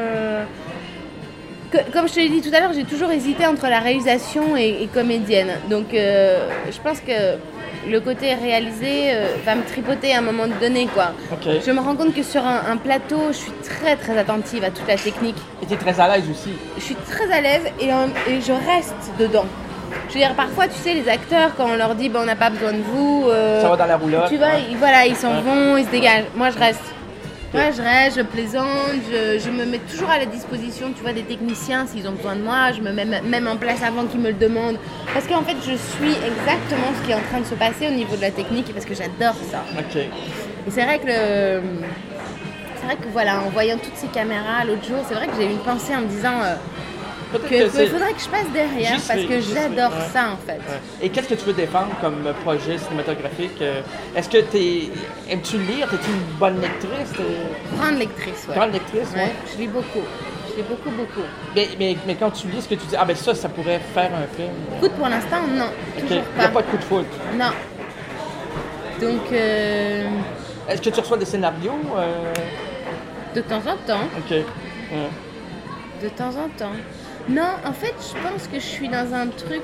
Comme je te l'ai dit tout à l'heure, j'ai toujours hésité entre la réalisation et comédienne. Donc, je pense que le côté réalisé va me tripoter à un moment donné, quoi. Okay. Je me rends compte que sur un plateau, je suis très, très attentive à toute la technique. Et tu es très à l'aise aussi? Je suis très à l'aise et je reste dedans. Je veux dire, parfois, tu sais, les acteurs, quand on leur dit on n'a pas besoin de vous... ça va dans la roulotte. Tu vois, ils s'en vont, ils se dégagent. Moi, je reste. Moi, je reste, je plaisante, je me mets toujours à la disposition, tu vois, des techniciens s'ils ont besoin de moi. Je me mets même en place avant qu'ils me le demandent. Parce qu'en fait, je suis exactement ce qui est en train de se passer au niveau de la technique parce que j'adore ça. OK. Et c'est vrai que voilà, en voyant toutes ces caméras l'autre jour, c'est vrai que j'ai eu une pensée en me disant... il faudrait que je passe derrière parce que j'adore ça en fait. Ouais. Et qu'est-ce que tu veux défendre comme projet cinématographique? Est-ce que aimes-tu lire? Es-tu une bonne lectrice? Grande lectrice, ouais. Grande lectrice, ouais. Je lis beaucoup. Je lis beaucoup. Mais quand tu lis, est-ce que tu dis ça pourrait faire un film? Écoute, pour l'instant, non. Toujours pas. Il n'y a pas de coup de foudre? Non. Donc... Est-ce que tu reçois des scénarios? De temps en temps. OK. Ouais. De temps en temps. Non, en fait, je pense que je suis dans un truc...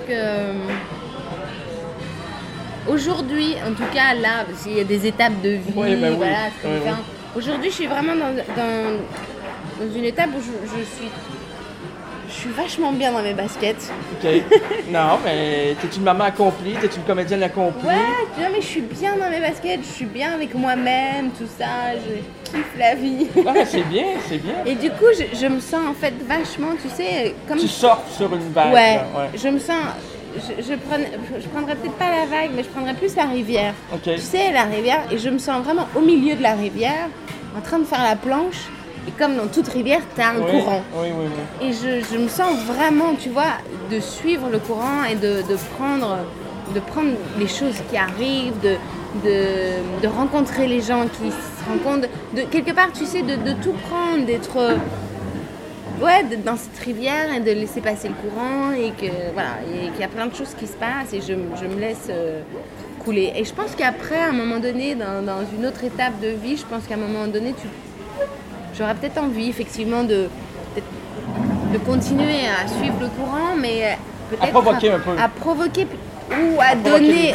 Aujourd'hui, en tout cas, là, parce qu'il y a des étapes de vie, voilà, c'est différent. Aujourd'hui, je suis vraiment dans une étape où je suis vachement bien dans mes baskets. OK. Non, mais t'es une maman accomplie, t'es une comédienne accomplie. Ouais, mais je suis bien dans mes baskets, je suis bien avec moi-même, tout ça, je kiffe la vie. Ouais, c'est bien. Et du coup, je me sens en fait vachement, tu sais, comme... Tu surfes sur une vague. Ouais, je me sens... Je prendrais peut-être pas la vague, mais je prendrais plus la rivière. Okay. Tu sais, la rivière, et je me sens vraiment au milieu de la rivière. en train de faire la planche. Et comme dans toute rivière, tu as un courant. Oui. Et je me sens vraiment, tu vois, de suivre le courant et de prendre les choses qui arrivent, de rencontrer les gens qui se rencontrent, quelque part, tu sais, de tout prendre, d'être dans cette rivière et de laisser passer le courant et qu'il y a plein de choses qui se passent et je me laisse couler. Et je pense qu'après, à un moment donné, dans une autre étape de vie, je pense qu'à un moment donné, j'aurais peut-être envie, effectivement, de continuer à suivre le courant, mais peut-être... À provoquer un peu. À provoquer ou à donner...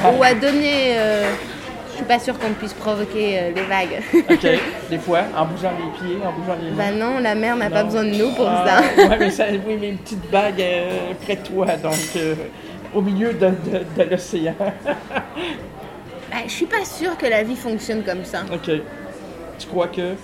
je suis pas sûre qu'on puisse provoquer les vagues. OK. Des fois, en bougeant les pieds, en bougeant les mains. Ben non, la mer n'a pas besoin de nous pour ça. Oui, mais une petite bague près de toi, donc au milieu de l'océan. Je suis pas sûre que la vie fonctionne comme ça. OK. Tu crois que...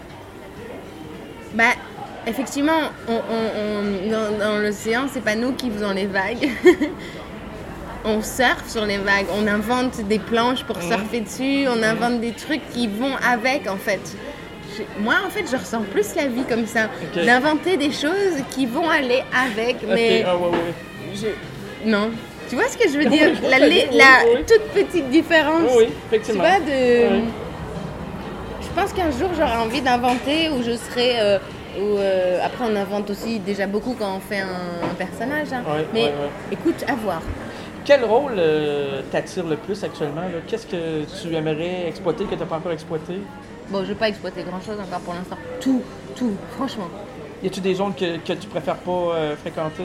Effectivement, dans l'océan, c'est pas nous qui faisons les vagues. On surfe sur les vagues, on invente des planches pour surfer dessus, on invente des trucs qui vont avec, en fait. Moi, en fait, je ressens plus la vie comme ça. Okay. D'inventer des choses qui vont aller avec, mais... Non. Tu vois ce que je veux dire? La toute petite différence. Oui, effectivement. Tu vois, je pense qu'un jour, j'aurai envie d'inventer où je serai... après, on invente aussi déjà beaucoup quand on fait un personnage. Hein. Mais écoute, à voir. Quel rôle t'attire le plus actuellement? Là? Qu'est-ce que tu aimerais exploiter que tu n'as pas encore exploité? Bon, je ne vais pas exploiter grand-chose encore pour l'instant. Tout, franchement. Y a-tu des zones que tu préfères pas fréquenter?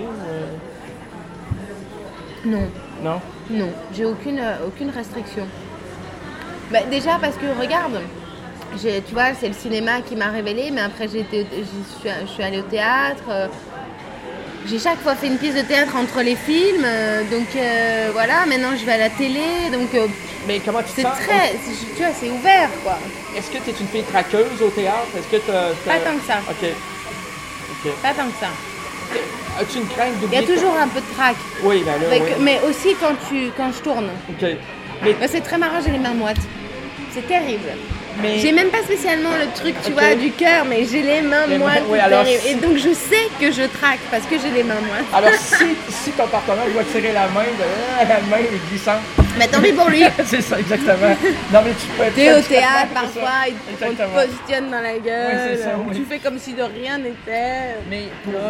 Non. Non? Non, j'ai aucune restriction. Déjà parce que, regarde, tu vois, c'est le cinéma qui m'a révélée, mais après je suis allée au théâtre. J'ai chaque fois fait une pièce de théâtre entre les films, donc voilà, maintenant je vais à la télé, donc mais comment tu sens? Tu vois, c'est ouvert, quoi. Est-ce que tu es une fille traqueuse au théâtre? Est-ce que Pas tant que ça. OK. Pas tant que ça. As-tu une crainte d'oublier? Il y a toujours un peu de trac. Oui, là, oui. Mais aussi quand je tourne. OK. Mais... c'est très marrant, j'ai les mains moites. C'est terrible. Mais... J'ai même pas spécialement le truc, tu vois, du cœur, mais j'ai les mains moites. Et donc je sais que je traque parce que j'ai les mains moites. Alors si ton partenaire doit tirer la main est glissante. Mais tant pis pour lui. C'est ça, exactement. Non, mais tu peux être... T'es au théâtre, parfois, on te positionne dans la gueule. Oui, c'est ça, oui. Tu fais comme si de rien n'était. Mais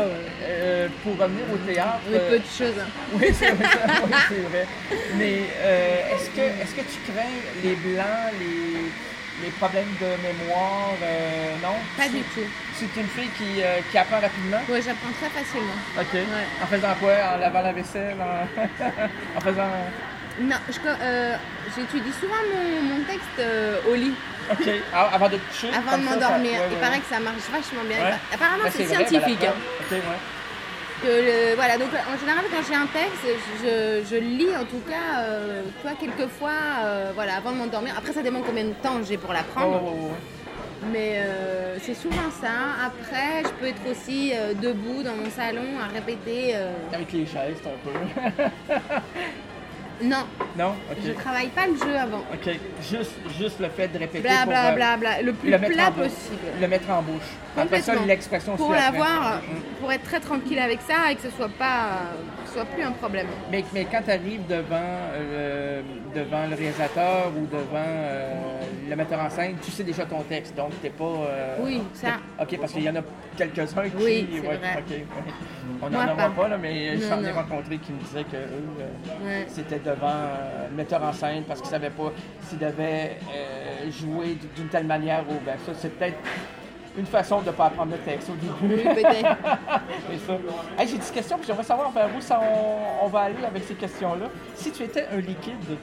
pour revenir au théâtre... Oui, peu de choses. Hein. Oui, c'est vrai. Mais est-ce que tu crains les blancs, les problèmes de mémoire, non? Pas du tout. C'est une fille qui apprend rapidement? Oui, j'apprends très facilement. OK. Ouais. En faisant quoi? En lavant la vaisselle? En faisant... Non, j'étudie souvent mon texte au lit. OK. Avant de te coucher? Avant de m'endormir. Il paraît que ça marche vachement bien. Ouais. Apparemment, c'est scientifique. Vrai, OK, ouais. Voilà, donc en général quand j'ai un texte, je lis en tout cas, tu vois, quelquefois, avant de m'endormir. Après ça dépend combien de temps j'ai pour l'apprendre. Mais c'est souvent ça. Après, je peux être aussi debout dans mon salon à répéter. Avec les chaises, un peu. Non. Non? OK. Je travaille pas le jeu avant. OK. Juste le fait de répéter Bla. Le plus plat possible. Le mettre en bouche. Après ça, l'expression pour l'avoir, pour être très tranquille avec ça et que ce soit plus un problème. Mais quand tu arrives devant le réalisateur ou devant le metteur en scène, tu sais déjà ton texte, donc t'es pas... oui, ça. OK, parce qu'il y en a quelques-uns qui... Oui, c'est vrai. OK. On n'en a pas, là, mais j'en ai rencontré qui me disaient qu'eux, c'était devant le metteur en scène parce qu'ils ne savaient pas s'ils devaient jouer d'une telle manière ou bien ça, c'est peut-être une façon de ne pas apprendre le texte au début. Oui, peut-être. C'est ça. Hey, j'ai 10 questions, puis j'aimerais savoir vers où ça, on va aller avec ces questions-là. Si tu étais un liquide...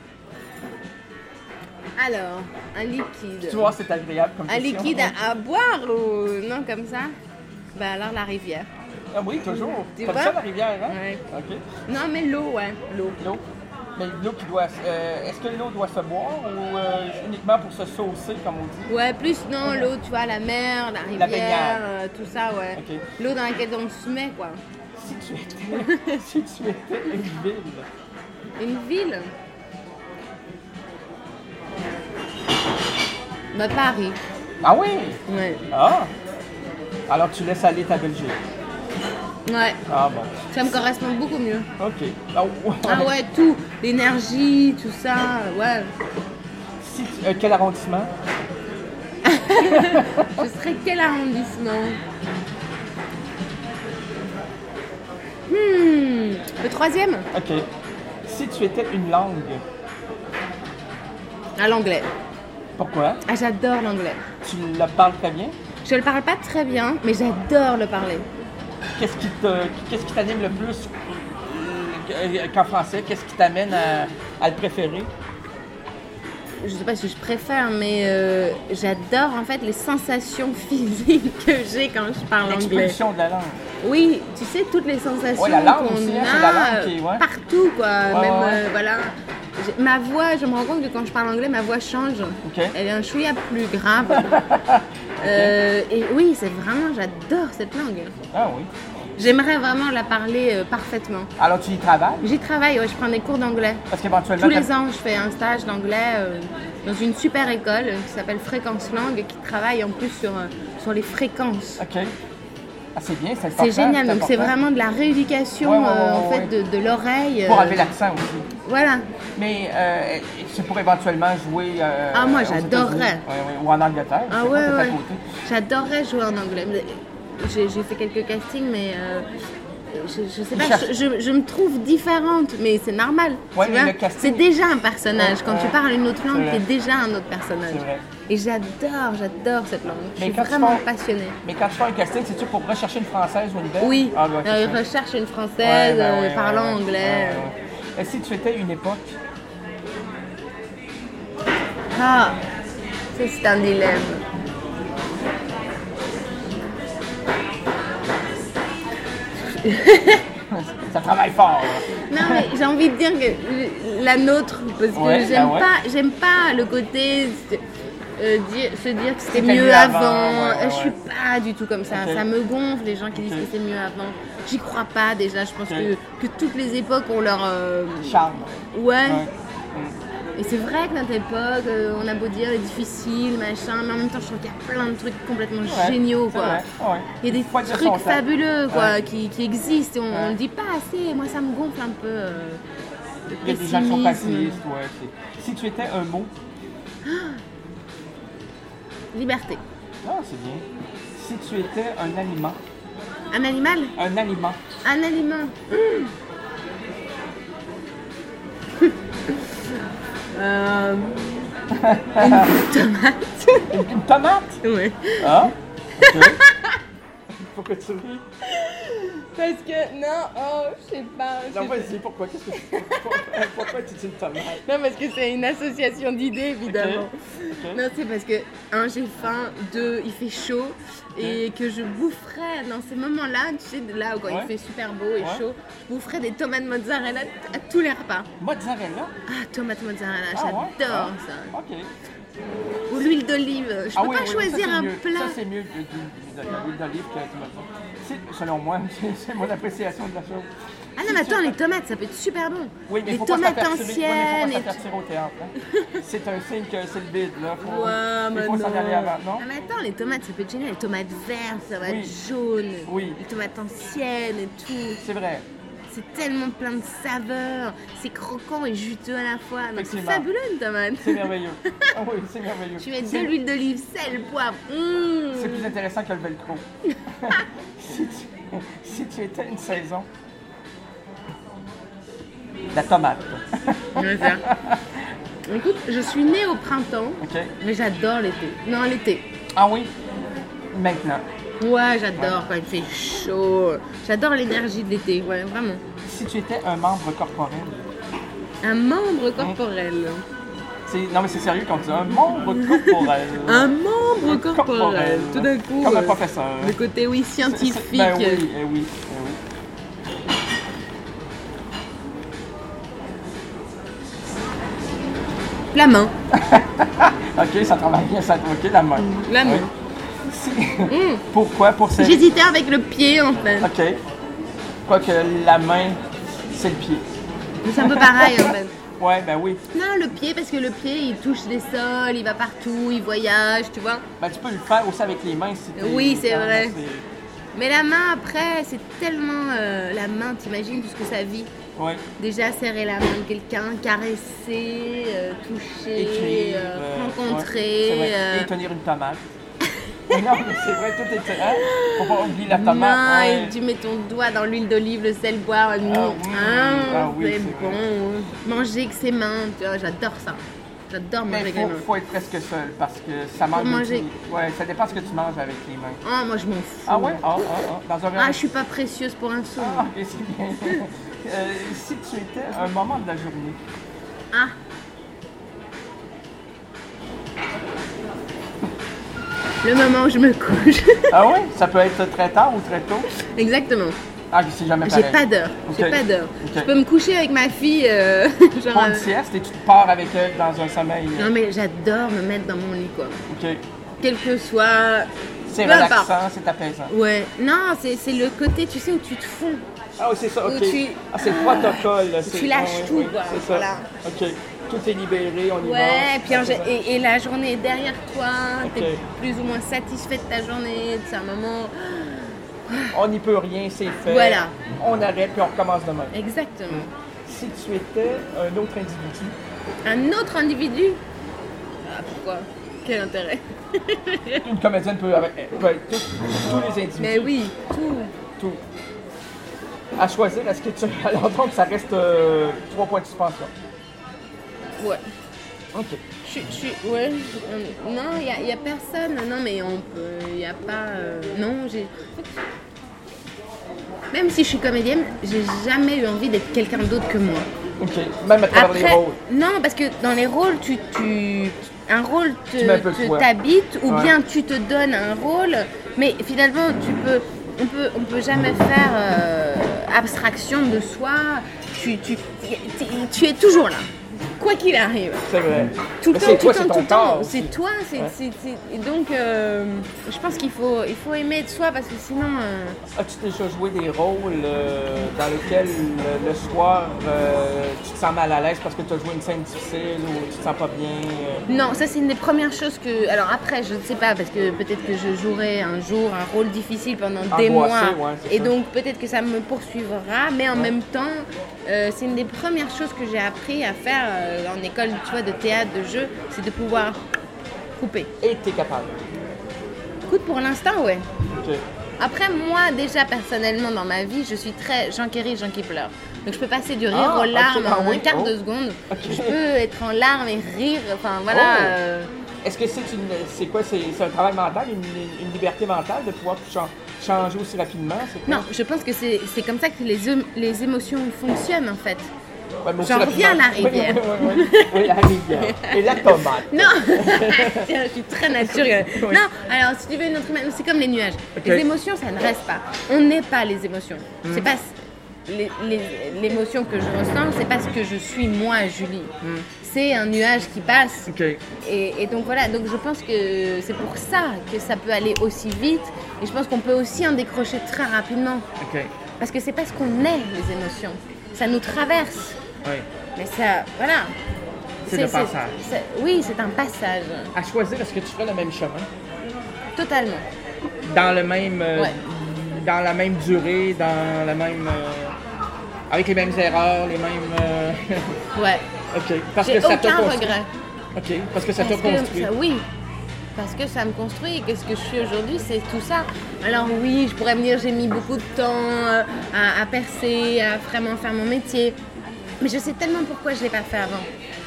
Alors, un liquide... Tu vois, c'est agréable comme question. Un liquide à boire ou... Non, comme ça? Ben alors, la rivière. Ah oui, toujours. Tu comme vois? Ça, la rivière, hein? Oui. OK. Non, mais l'eau, ouais. L'eau. Mais l'eau qui doit... est-ce que l'eau doit se boire ou uniquement pour se saucer, comme on dit? Ouais, plus non, l'eau, tu vois, la mer, la rivière, tout ça, ouais. Okay. L'eau dans laquelle on se met, quoi. Si tu étais une ville. Une ville? Paris. Ah oui? Ouais. Ah! Alors tu laisses aller ta Belgique. Ouais. Ah bon. Ça me correspond beaucoup mieux. OK. Ah, ouais. Ah ouais, tout. L'énergie, tout ça, ouais. Quel arrondissement? Je serais quel arrondissement? Le 3e? OK. Si tu étais une langue, À l'anglais. pourquoi? Ah, j'adore l'anglais. Tu le parles très bien? Je le parle pas très bien, mais j'adore le parler. Qu'est-ce qui t'anime le plus qu'en français? Qu'est-ce qui t'amène à le préférer? Je sais pas si je préfère, mais j'adore en fait les sensations physiques que j'ai quand je parle anglais. L'expulsion de la langue. Oui, tu sais, toutes les sensations Ouais, la langue qu'on aussi, hein, a c'est la langue qui est, ouais. partout, quoi. Ouais, Même, ouais. voilà. Ma voix, je me rends compte que quand je parle anglais, ma voix change. OK. Elle est un chouïa plus grave. Et oui, c'est vraiment, j'adore cette langue. Ah oui. J'aimerais vraiment la parler parfaitement. Alors tu y travailles? J'y travaille, ouais, je prends des cours d'anglais. Parce qu'éventuellement... Tous les ans, je fais un stage d'anglais dans une super école qui s'appelle Fréquence Langue, qui travaille en plus sur les fréquences. OK. Ah, c'est bien, c'est important. C'est génial, donc c'est important. vraiment de la rééducation en fait de l'oreille. Pour enlever l'accent aussi. Voilà. Mais c'est pour éventuellement jouer. Ah, moi, aux j'adorerais. États-Unis. Ou en Angleterre. Ah je sais ouais, pas, t'es à ouais. côté. J'adorerais jouer en anglais. J'ai fait quelques castings, mais je sais pas, je me trouve différente, mais c'est normal. Ouais, tu mais vois. le casting- C'est déjà un personnage. Quand tu Ouais. parles une autre langue, C'est t'es vrai. déjà un autre personnage. C'est vrai. Et j'adore cette langue. Je Mais suis quand tu vraiment fais- passionnée. Mais quand tu fais un casting, c'est-tu pour rechercher une Française ou une Belge? Oui, Ah, ouais, c'est je ça. recherche une française Ouais, ben ouais, parlant ouais, ouais. anglais. Ouais, ouais. Et si tu étais une époque? Ah, ça c'est un dilemme. Ça travaille fort. Là. Non, mais j'ai envie de dire que la nôtre, parce que Ouais, j'aime pas le côté se dire que c'était C'était mieux mieux avant. avant, ouais, Je suis pas du tout comme ça. Ok. Ça me gonfle les gens qui disent Ok. que c'est mieux avant. J'y crois pas déjà. Je pense Ok. que toutes les époques ont leur Charme. ouais. Ouais. Et c'est vrai que notre époque, on a beau dire, elle est difficile, machin, mais en même temps, je trouve qu'il y a plein de trucs complètement Ouais, géniaux, c'est quoi. vrai, ouais. Il y a des Faut dire son trucs temps. fabuleux, quoi, Ouais. qui existent. Et on Ouais. ne dit pas assez. Moi, ça me gonfle un peu. Le Il y a des gens qui sont pessimisme. pessimistes. Ouais, si tu étais un mot, Liberté. ah, c'est bien. Si tu étais un aliment, Un animal? un aliment, Un aliment. Une tomate. une tomate? Ouais. Ah, ok. Pourquoi tu ris? Parce que, non, oh, je sais pas. Non, vas-y, pourquoi? Pourquoi tu dis une tomate? Non, parce que c'est une association d'idées, évidemment. Ok. Non, c'est parce que, un, j'ai faim, deux, il fait chaud, et que je boufferais dans ces moments-là, tu sais, là où quand Ouais. il fait super beau et Ouais. chaud, je boufferais des tomates mozzarella à tous les repas. Mozzarella? Ah, tomates mozzarella, Ah ouais? j'adore Ah, ça. Ok. Ou l'huile d'olive. Je peux pas choisir ça, un mieux. plat. Ça, c'est mieux que l'huile d'olive que tu m'as dit. Selon moi, c'est mon appréciation de la chose. Ah non, mais attends, les tomates, ça peut être super bon. Oui, mais les faut pas tomates s'apercevoir- anciennes. Oui, mais et faut pas s'apercevoir au théâtre. Hein. C'est un signe que c'est le vide, là. Faut, Ouais, il faut mais s'en non. aller avant, non? Ah, mais attends, les tomates, ça peut être génial. Les tomates vertes, ça va Oui. être jaune. Oui. Les tomates anciennes et tout. C'est vrai. C'est tellement plein de saveurs. C'est croquant et juteux à la fois. Donc c'est Effectivement. fabuleux une tomate. C'est merveilleux. Ah oui, c'est merveilleux. Tu mets de C'est- l'huile d'olive, sel, poivre. C'est plus intéressant que le velcro. si tu étais une saison, la tomate. Ouais, ça. Écoute, je suis née au printemps, OK? mais j'adore l'été. Non, l'été. Ah oui? Maintenant. Ouais, j'adore quand il fait chaud. J'adore l'énergie de l'été, ouais, vraiment. Si tu étais un membre corporel. Un membre corporel. Non, mais c'est sérieux quand tu dis un membre corporel. Un membre corporel. Tout d'un coup, Comme un professeur. le côté, oui, scientifique. Ben oui, oui, oui. La main. OK, ça travaille bien, ça. OK, la main. La main. Oui. Pourquoi? Pour cette... J'hésitais avec le pied, en fait. OK. Quoique la main, c'est le pied. Mais c'est un peu pareil, en fait. Ouais, ben oui. Non, le pied, parce que le pied, il touche les sols, il va partout, il voyage, tu vois. Ben tu peux le faire aussi avec les mains si t'es... Oui, c'est vrai. Mais la main, après, c'est tellement... la main, t'imagines tout ce que ça vit. Oui. Déjà, serrer la main de quelqu'un, caresser, toucher, Écrire, rencontrer... ouais, c'est vrai. Et tenir une tomate. Non, mais c'est vrai, tout est... Hein? Faut pas oublier la tomate. Non, ouais. et tu mets ton doigt dans l'huile d'olive, le sel, boire. oui, c'est c'est bon. vrai. Manger avec ses mains, tu vois, j'adore ça. J'adore manger Mais avec les mains. faut être presque seul parce que ça manque manger. Ouais, ça dépend ce que tu manges avec les mains. Ah, moi, je m'en fous. Ah ouais? Dans un Je suis pas précieuse pour un sou. Ah, ok, c'est bien. Si tu étais un moment de la journée, Ah. Le moment où je me couche. ah ouais? Ça peut être très tard ou très tôt? Exactement. Ah, c'est jamais J'ai pareil. pas d'heure. J'ai Ok. pas d'heure. Ok. Je peux me coucher avec ma fille. Genre, Pas une sieste et tu te pars avec elle dans un sommeil. Non, mais j'adore me mettre dans mon lit, quoi. Ok. Quel que soit. C'est Peu importe. relaxant, c'est apaisant. Ouais. Non, c'est le côté, tu sais, où tu te fonds. Ah oui, c'est ça, ok. Où tu- Ah, c'est le protocole. Là, Tu lâches tout, quoi. C'est ça. Voilà. Ok. Tout est libéré, on y va. Ouais, puis Ah, c'est ça. et la journée est derrière toi, Ok. t'es plus ou moins satisfait de ta journée, c'est un moment... On n'y peut rien, c'est fait. Voilà. On arrête puis on recommence demain. Exactement. Si tu étais un autre individu, Un autre individu? Ah, pourquoi? Quel intérêt? une comédienne peut être tous les individus. Mais oui, tout. Tout. À choisir, est-ce que tu. Alors donc, ça reste 3 points de suspension. Ouais. Ok. Ouais. Non, il y a personne. Non, mais on peut... Il n'y a pas... non, j'ai... Même si je suis comédienne, j'ai jamais eu envie d'être quelqu'un d'autre que moi. Ok. Même à travers les rôles. Non, parce que dans les rôles, un rôle Tu mets un peu de toi. t'habite ou Ouais. bien tu te donnes un rôle, mais finalement on peut jamais faire abstraction de soi. Tu es toujours là, quoi qu'il arrive. C'est vrai. Tout le Mais temps, c'est tout toi, le c'est temps, ton tout le temps. corps aussi. C'est toi, et donc je pense qu'il faut aimer de soi parce que sinon. As-tu déjà joué des rôles dans lesquels le soir tu te sens mal à l'aise parce que tu as joué une scène difficile ou tu te sens pas bien? Non, ça c'est une des premières choses que... Alors après, je ne sais pas, parce que peut-être que je jouerai un jour un rôle difficile pendant des mois. Ouais, c'est Et ça. donc peut-être que ça me poursuivra, mais en même temps, c'est une des premières choses que j'ai appris à faire en école, tu vois, de théâtre, de jeu, c'est de pouvoir couper. Et tu es capable. Écoute, pour l'instant, ouais. Ok. Après, moi, déjà, personnellement, dans ma vie, je suis très Jean qui rit, Jean qui pleure. Donc, je peux passer du rire Ah, aux ok, larmes ah en oui, un quart oh. de seconde. Ok. Je peux être en larmes et rire, enfin, voilà. Oh. Est-ce que c'est quoi? C'est un travail mental, une liberté mentale de pouvoir changer aussi rapidement? C'est quoi? Non, je pense que c'est comme ça que les émotions fonctionnent, en fait. Ouais, mais aussi J'en rapidement. reviens à la rivière. Oui, la rivière. Et la tomate. Non Tiens, je suis très naturelle. Oui. Non, alors, si tu veux une autre image, c'est comme les nuages. Ok. Les émotions, ça ne reste pas. On n'est pas les émotions. C'est pas... L'émotion que je ressens, c'est pas ce que je suis moi, Julie. C'est un nuage qui passe. Ok. Et donc voilà, donc je pense que c'est pour ça que ça peut aller aussi vite. Et je pense qu'on peut aussi en décrocher très rapidement. Ok. Parce que c'est parce qu'on est les émotions. Ça nous traverse. Oui. Mais ça, voilà. C'est le passage. Oui, c'est un passage. À choisir, est-ce que tu ferais le même chemin? Totalement. Dans le même. Ouais. Dans la même durée, dans la même. Avec les mêmes erreurs, les mêmes. Ouais. Ok. Parce J'ai que ça t'a aucun construit. regret. Ok. Parce que ça t'a Parce que construit. oui. Parce que ça me construit et que ce que je suis aujourd'hui, c'est tout ça. Alors oui, je pourrais me dire j'ai mis beaucoup de temps à percer, à vraiment faire mon métier. Mais je sais tellement pourquoi je ne l'ai pas fait avant.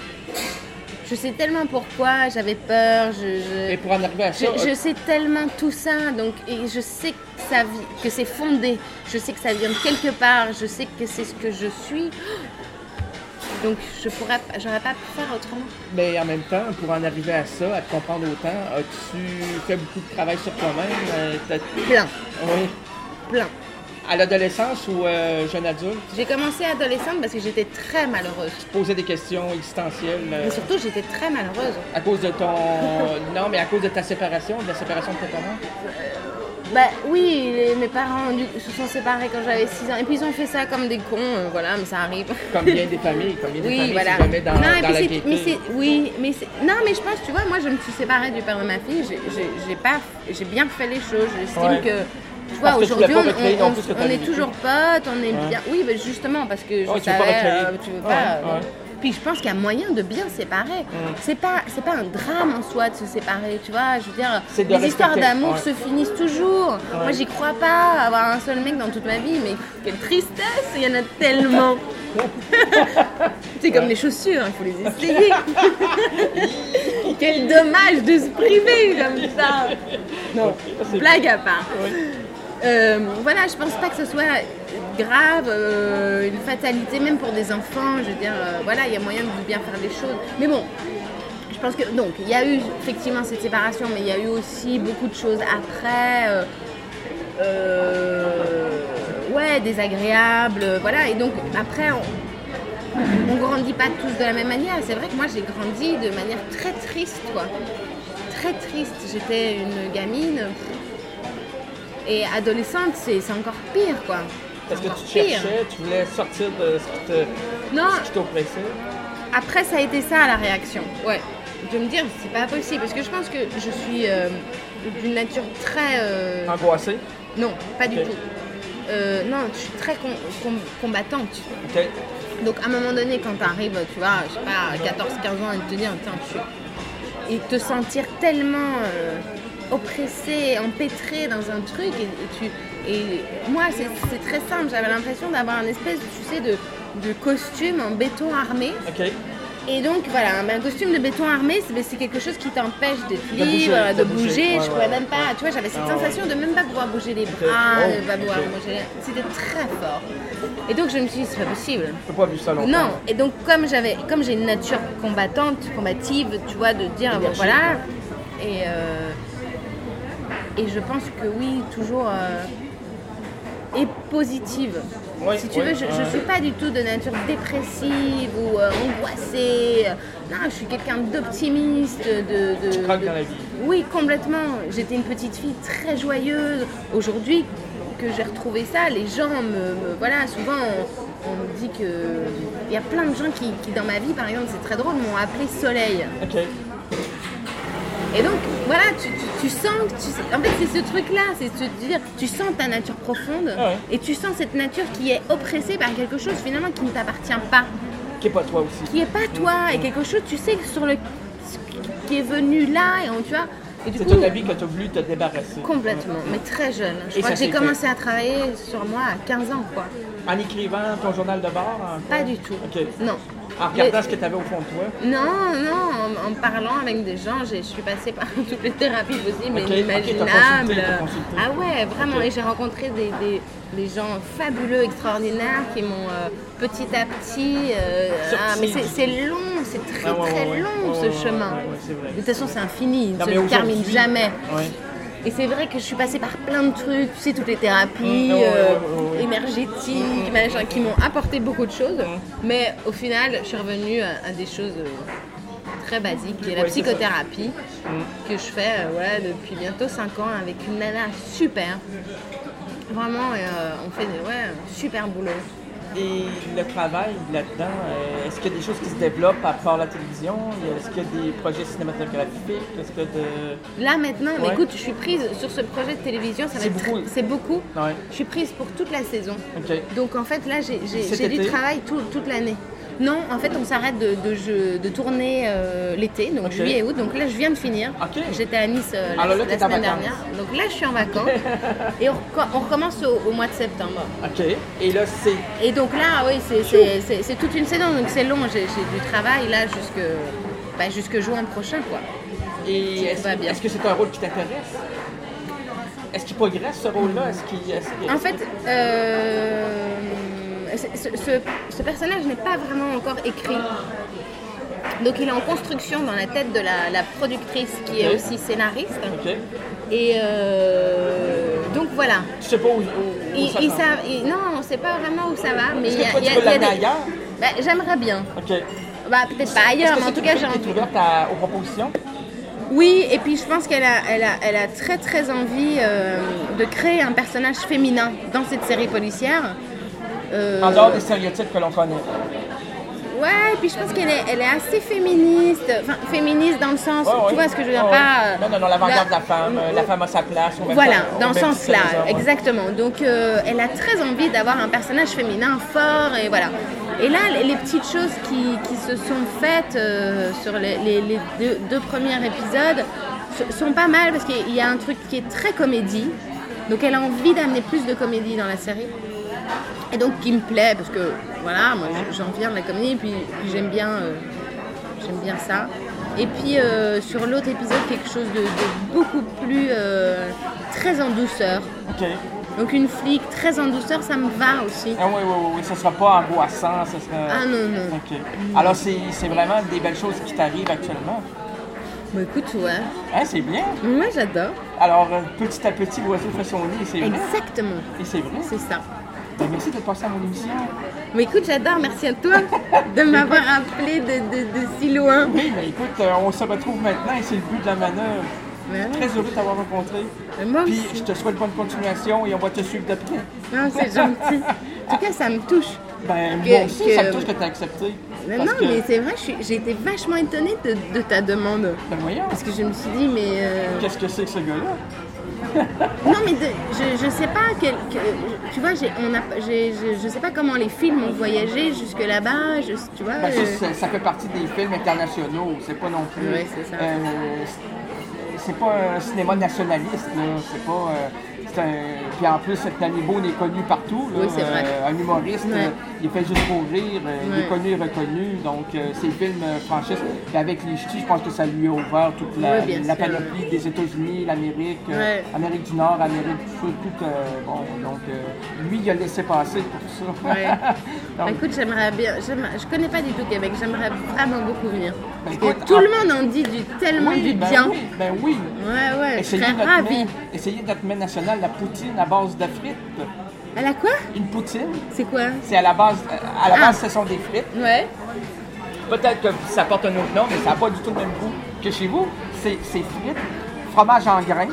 Je sais tellement pourquoi j'avais peur. Et pour en arriver à ça. Je sais tellement tout ça, donc, et je sais que c'est fondé. Je sais que ça vient de quelque part. Je sais que c'est ce que je suis. Donc, j'aurais pas pu faire autrement. Mais en même temps, pour en arriver à ça, à te comprendre autant, as-tu fait beaucoup de travail sur toi-même? Plein, Oui. plein. À l'adolescence ou jeune adulte, J'ai commencé adolescente parce que j'étais très malheureuse. poser des questions existentielles Mais surtout, j'étais très malheureuse. à cause de ton... non, mais à cause de ta séparation, de la séparation de tes parents? Bah oui, mes parents se sont séparés quand j'avais 6 ans. Et puis ils ont fait ça comme des cons, voilà, mais ça arrive. Comme bien des familles, oui, voilà. c'est jamais dans la gaieté. Non, mais je pense, tu vois, moi je me suis séparée du père de ma fille, j'ai bien fait les choses. J'estime que, tu vois, aujourd'hui on est toujours potes, on est bien. Oui, mais justement, parce que je savais, tu veux pas. Puis je pense qu'il y a moyen de bien séparer. C'est pas un drame en soi de se séparer, tu vois. Je veux dire, les histoires d'amour se finissent toujours. Moi, j'y crois pas, avoir un seul mec dans toute ma vie, mais quelle tristesse, il y en a tellement. C'est comme les chaussures, il faut les essayer. Quel dommage de se priver comme ça. Non, blague à part. Voilà, je pense pas que ce soit grave, une fatalité même pour des enfants. Je veux dire, voilà, il y a moyen de bien faire les choses. Mais bon, je pense que donc il y a eu effectivement cette séparation, mais il y a eu aussi beaucoup de choses après, désagréables, voilà. Et donc après, on grandit pas tous de la même manière. C'est vrai que moi j'ai grandi de manière très triste, quoi. Très triste. J'étais une gamine. Et adolescente, c'est encore pire, quoi. Est-ce que tu cherchais, tu voulais sortir de ce qui t'oppressait? Après, ça a été ça, la réaction. Ouais. De me dire, c'est pas possible. Parce que je pense que je suis d'une nature très... Angoissée? Non, pas du tout. Non, je suis très combattante. Okay. Donc, à un moment donné, quand t'arrives, tu vois, je sais pas, 14-15 ans, et te dire, et te sentir tellement... oppressée, empêtrée dans un truc et moi c'est très simple, j'avais l'impression d'avoir un espèce, tu sais, de costume en béton armé. Okay. Et donc voilà, un costume de béton armé, c'est quelque chose qui t'empêche d'être libre, de bouger. Je pouvais même pas, tu vois, j'avais cette sensation de même pas pouvoir bouger les bras, de pas pouvoir bouger. C'était très fort. Et donc je me suis dit, c'est pas possible. Je peux pas vivre ça longtemps. Non, et donc comme j'ai une nature combative, tu vois, de dire, bon, voilà, et je pense que oui, toujours et positive. Si tu veux, je ne suis pas du tout de nature dépressive ou angoissée. Non, je suis quelqu'un d'optimiste. Tu craques dans la vie. Oui, complètement. J'étais une petite fille très joyeuse. Aujourd'hui, que j'ai retrouvé ça, les gens voilà, souvent on me dit que... Il y a plein de gens qui, dans ma vie, par exemple, c'est très drôle, m'ont appelé Soleil. Ok. Et donc, voilà, tu sens que en fait, c'est ce truc-là, c'est de se dire, tu sens ta nature profonde et tu sens cette nature qui est oppressée par quelque chose finalement qui ne t'appartient pas. Qui n'est pas toi aussi. Qui n'est pas toi, et quelque chose, tu sais, qui est venu là, et tu vois. C'est toute la vie que tu as voulu te débarrasser. Complètement, mais très jeune. Je crois que j'ai commencé à travailler sur moi à 15 ans, quoi. En écrivant ton journal de bord? Pas du tout. Okay. Non. En regardant ce que tu avais au fond de toi? Non, en parlant avec des gens, je suis passée par toutes les thérapies possibles et inimaginables. Ah ouais, vraiment. Et j'ai rencontré des gens fabuleux, extraordinaires qui m'ont petit à petit... mais c'est long, c'est très long ce chemin. De toute façon, c'est infini, il ne se termine jamais. Ouais. Et c'est vrai que je suis passée par plein de trucs, tu sais, toutes les thérapies énergétiques, machin, qui m'ont apporté beaucoup de choses. Mais au final, je suis revenue à des choses très basiques, qui est la psychothérapie, que je fais depuis bientôt 5 ans avec une nana super. Vraiment, on fait un super boulot. Et le travail là-dedans, est-ce qu'il y a des choses qui se développent à part la télévision? Est-ce qu'il y a des projets cinématographiques? Est-ce que Là maintenant, mais écoute, je suis prise sur ce projet de télévision, c'est beaucoup. Ouais. Je suis prise pour toute la saison. Okay. Donc en fait là, j'ai du travail toute l'année. Non, en fait, on s'arrête de tourner l'été, donc juillet et août. Donc là, je viens de finir. Okay. J'étais à Nice la semaine dernière. Donc là, je suis en vacances. Et on recommence au mois de septembre. OK. Et là, c'est... Et donc là, oui, c'est toute une saison. Donc c'est long. J'ai du travail là jusque juin prochain, quoi. Et est-ce que c'est un rôle qui t'intéresse? Est-ce qu'il progresse, ce rôle-là? En fait... Ce personnage n'est pas vraiment encore écrit. Donc il est en construction dans la tête de la productrice qui est aussi scénariste. Okay. Et donc voilà. Tu sais pas où ça va? Non, on ne sait pas vraiment où ça va. Mais est-ce que tu veux l'amener ailleurs? J'aimerais bien. Okay. Peut-être pas ailleurs, mais en tout cas j'ai envie. Est-ce que tu es ouverte aux propositions? Oui, et puis je pense qu'elle a très très envie de créer un personnage féminin dans cette série policière. En dehors des stéréotypes que l'on connaît. Ouais, et puis je pense qu'elle est assez féministe. Enfin, féministe dans le sens, tu vois ce que je veux dire, pas... Non, l'avant-garde de la femme à sa place. Voilà, dans ce sens-là, exactement. Donc, elle a très envie d'avoir un personnage féminin fort, et voilà. Et là, les petites choses qui se sont faites sur les deux premiers épisodes sont pas mal, parce qu'il y a un truc qui est très comédie. Donc, elle a envie d'amener plus de comédie dans la série. Et donc, qui me plaît, parce que, voilà, moi, j'en viens de la comédie, puis j'aime bien ça. Et puis, sur l'autre épisode, quelque chose de beaucoup plus... très en douceur. OK. Donc, une flic très en douceur, ça me va aussi. Ah oui, ça sera pas angoissant, ça sera... Ah non. OK. Alors, c'est vraiment des belles choses qui t'arrivent actuellement? Bah écoute, ouais. Hein, c'est bien. Moi, j'adore. Alors, petit à petit, l'oiseau fait son nid, et c'est vrai. Exactement. Et c'est vrai. C'est ça. Ben, merci d'être passé à mon émission. Mais écoute, j'adore. Merci à toi de m'avoir appelé de si loin. Oui, mais écoute, on se retrouve maintenant et c'est le but de la manœuvre. Ouais. Très heureux de t'avoir rencontré. Moi Puis, aussi. je te souhaite bonne continuation et on va te suivre de près. Non, c'est gentil. En tout cas, ça me touche. Ben, moi aussi, ça me touche que tu as accepté. Mais non, mais c'est vrai, j'ai été vachement étonnée de ta demande. Ben, voyons. Parce que je me suis dit, mais... Qu'est-ce que c'est que ce gars-là? Non, mais je sais pas, tu vois, je sais pas comment les films ont voyagé jusque là-bas, tu vois. Ben, ça fait partie des films internationaux, c'est pas non plus... Oui, c'est ça. C'est pas un cinéma nationaliste, là. C'est pas... Puis en plus, Danny Boone est connu partout. Là. Oui, c'est vrai. Un humoriste, il est fait juste pour rire, il est connu et reconnu. Donc, ses films franchissent. Et avec les ch'tis, je pense que ça lui a ouvert toute la panoplie des États-Unis, l'Amérique, Amérique du Nord, Amérique du Sud, tout. Donc, lui, il a laissé passer pour ça. Ouais. Donc, écoute, j'aimerais bien. Je connais pas du tout Québec, j'aimerais vraiment beaucoup venir. Parce que tout le monde en dit tellement du bien. Ben oui. Ouais, je serais ravie. Essayez notre mets national, la poutine à base de frites. Elle a quoi? Une poutine. C'est quoi? C'est à la base, ce sont des frites. Ouais. Peut-être que ça porte un autre nom, mais ça n'a pas du tout le même goût que chez vous. C'est frites, fromage en grains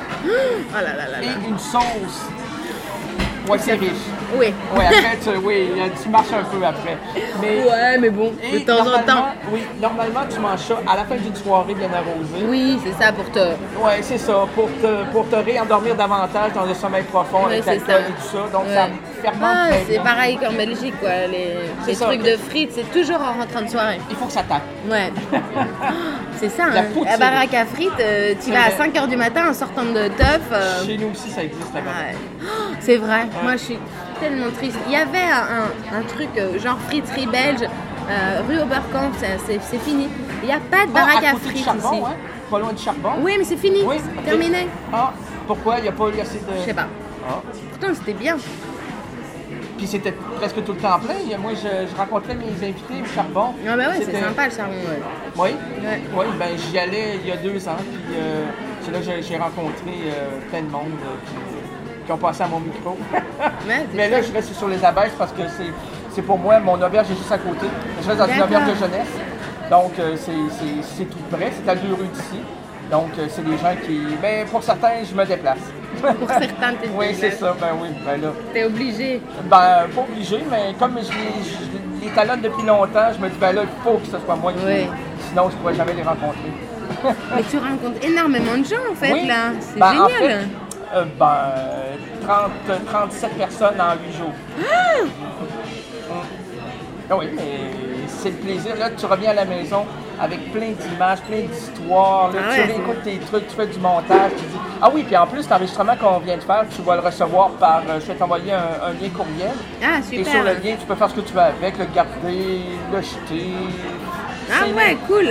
et une sauce. Ouais, c'est riche. Oui. Ouais, après, tu marches un peu après. Mais bon, de temps en temps. Oui, normalement, tu manges ça à la fin d'une soirée bien arrosée. Oui, c'est ça pour te... Oui, c'est ça, pour te réendormir davantage dans le sommeil profond avec l'alcool et tout ça. Donc, ça fermente très c'est bien. pareil qu'en Belgique, quoi. Les ça. trucs de frites, c'est toujours en rentrant de soirée. Il faut que ça tape. Ouais. C'est ça, La hein. poutine. La baraque à frites, tu vas à 5h du matin en sortant de teuf. Chez nous aussi, ça existe là-bas. Ouais. C'est vrai, moi je suis tellement triste. Il y avait un truc genre friterie belge, rue Oberkampf, c'est fini. Il n'y a pas de baraque à frites Charbon, ici. hein? Pas loin de Charbon. Oui, mais c'est fini, Oui, c'est ok. terminé. Ah, pourquoi il n'y a pas eu assez de... Je sais pas. Ah. Pourtant c'était bien. Puis c'était presque tout le temps plein. Moi, je rencontrais mes invités au Charbon. Ah bah ouais, c'est C'était- sympa le charbon. Ouais. Oui? Ouais. Oui, ben j'y allais il y a 2 ans. Puis c'est là que j'ai rencontré plein de monde qui ont passé à mon micro. Ouais, Mais là, je reste sur les abeilles parce que c'est pour moi, mon auberge est juste à côté. Je reste dans une D'accord. auberge de jeunesse. Donc, c'est tout près. C'est à 2 rues d'ici. Donc, c'est des gens qui... Mais pour certains, je me déplace. Pour certains, t'es Oui, c'est ça. Ben oui, ben là. T'es obligé. Ben, pas obligé, mais comme je les talonne depuis longtemps, je me dis, ben là, il faut que ce soit moi qui... Oui. Sinon, je ne pourrais jamais les rencontrer. Mais tu rencontres énormément de gens en fait Oui. là. C'est Ben, génial. en fait, 37 personnes en 8 jours. Ah oui, mais c'est le plaisir. Là, tu reviens à la maison avec plein d'images, plein d'histoires. Là, Ah tu ouais, réécoutes tes trucs, tu fais du montage. Tu dis... Ah oui, puis en plus, l'enregistrement qu'on vient de faire, tu vas le recevoir par... je vais t'envoyer un lien courriel. Ah, Et super. sur le lien, tu peux faire ce que tu veux avec, le garder, le jeter. Ah C'est- ouais, cool.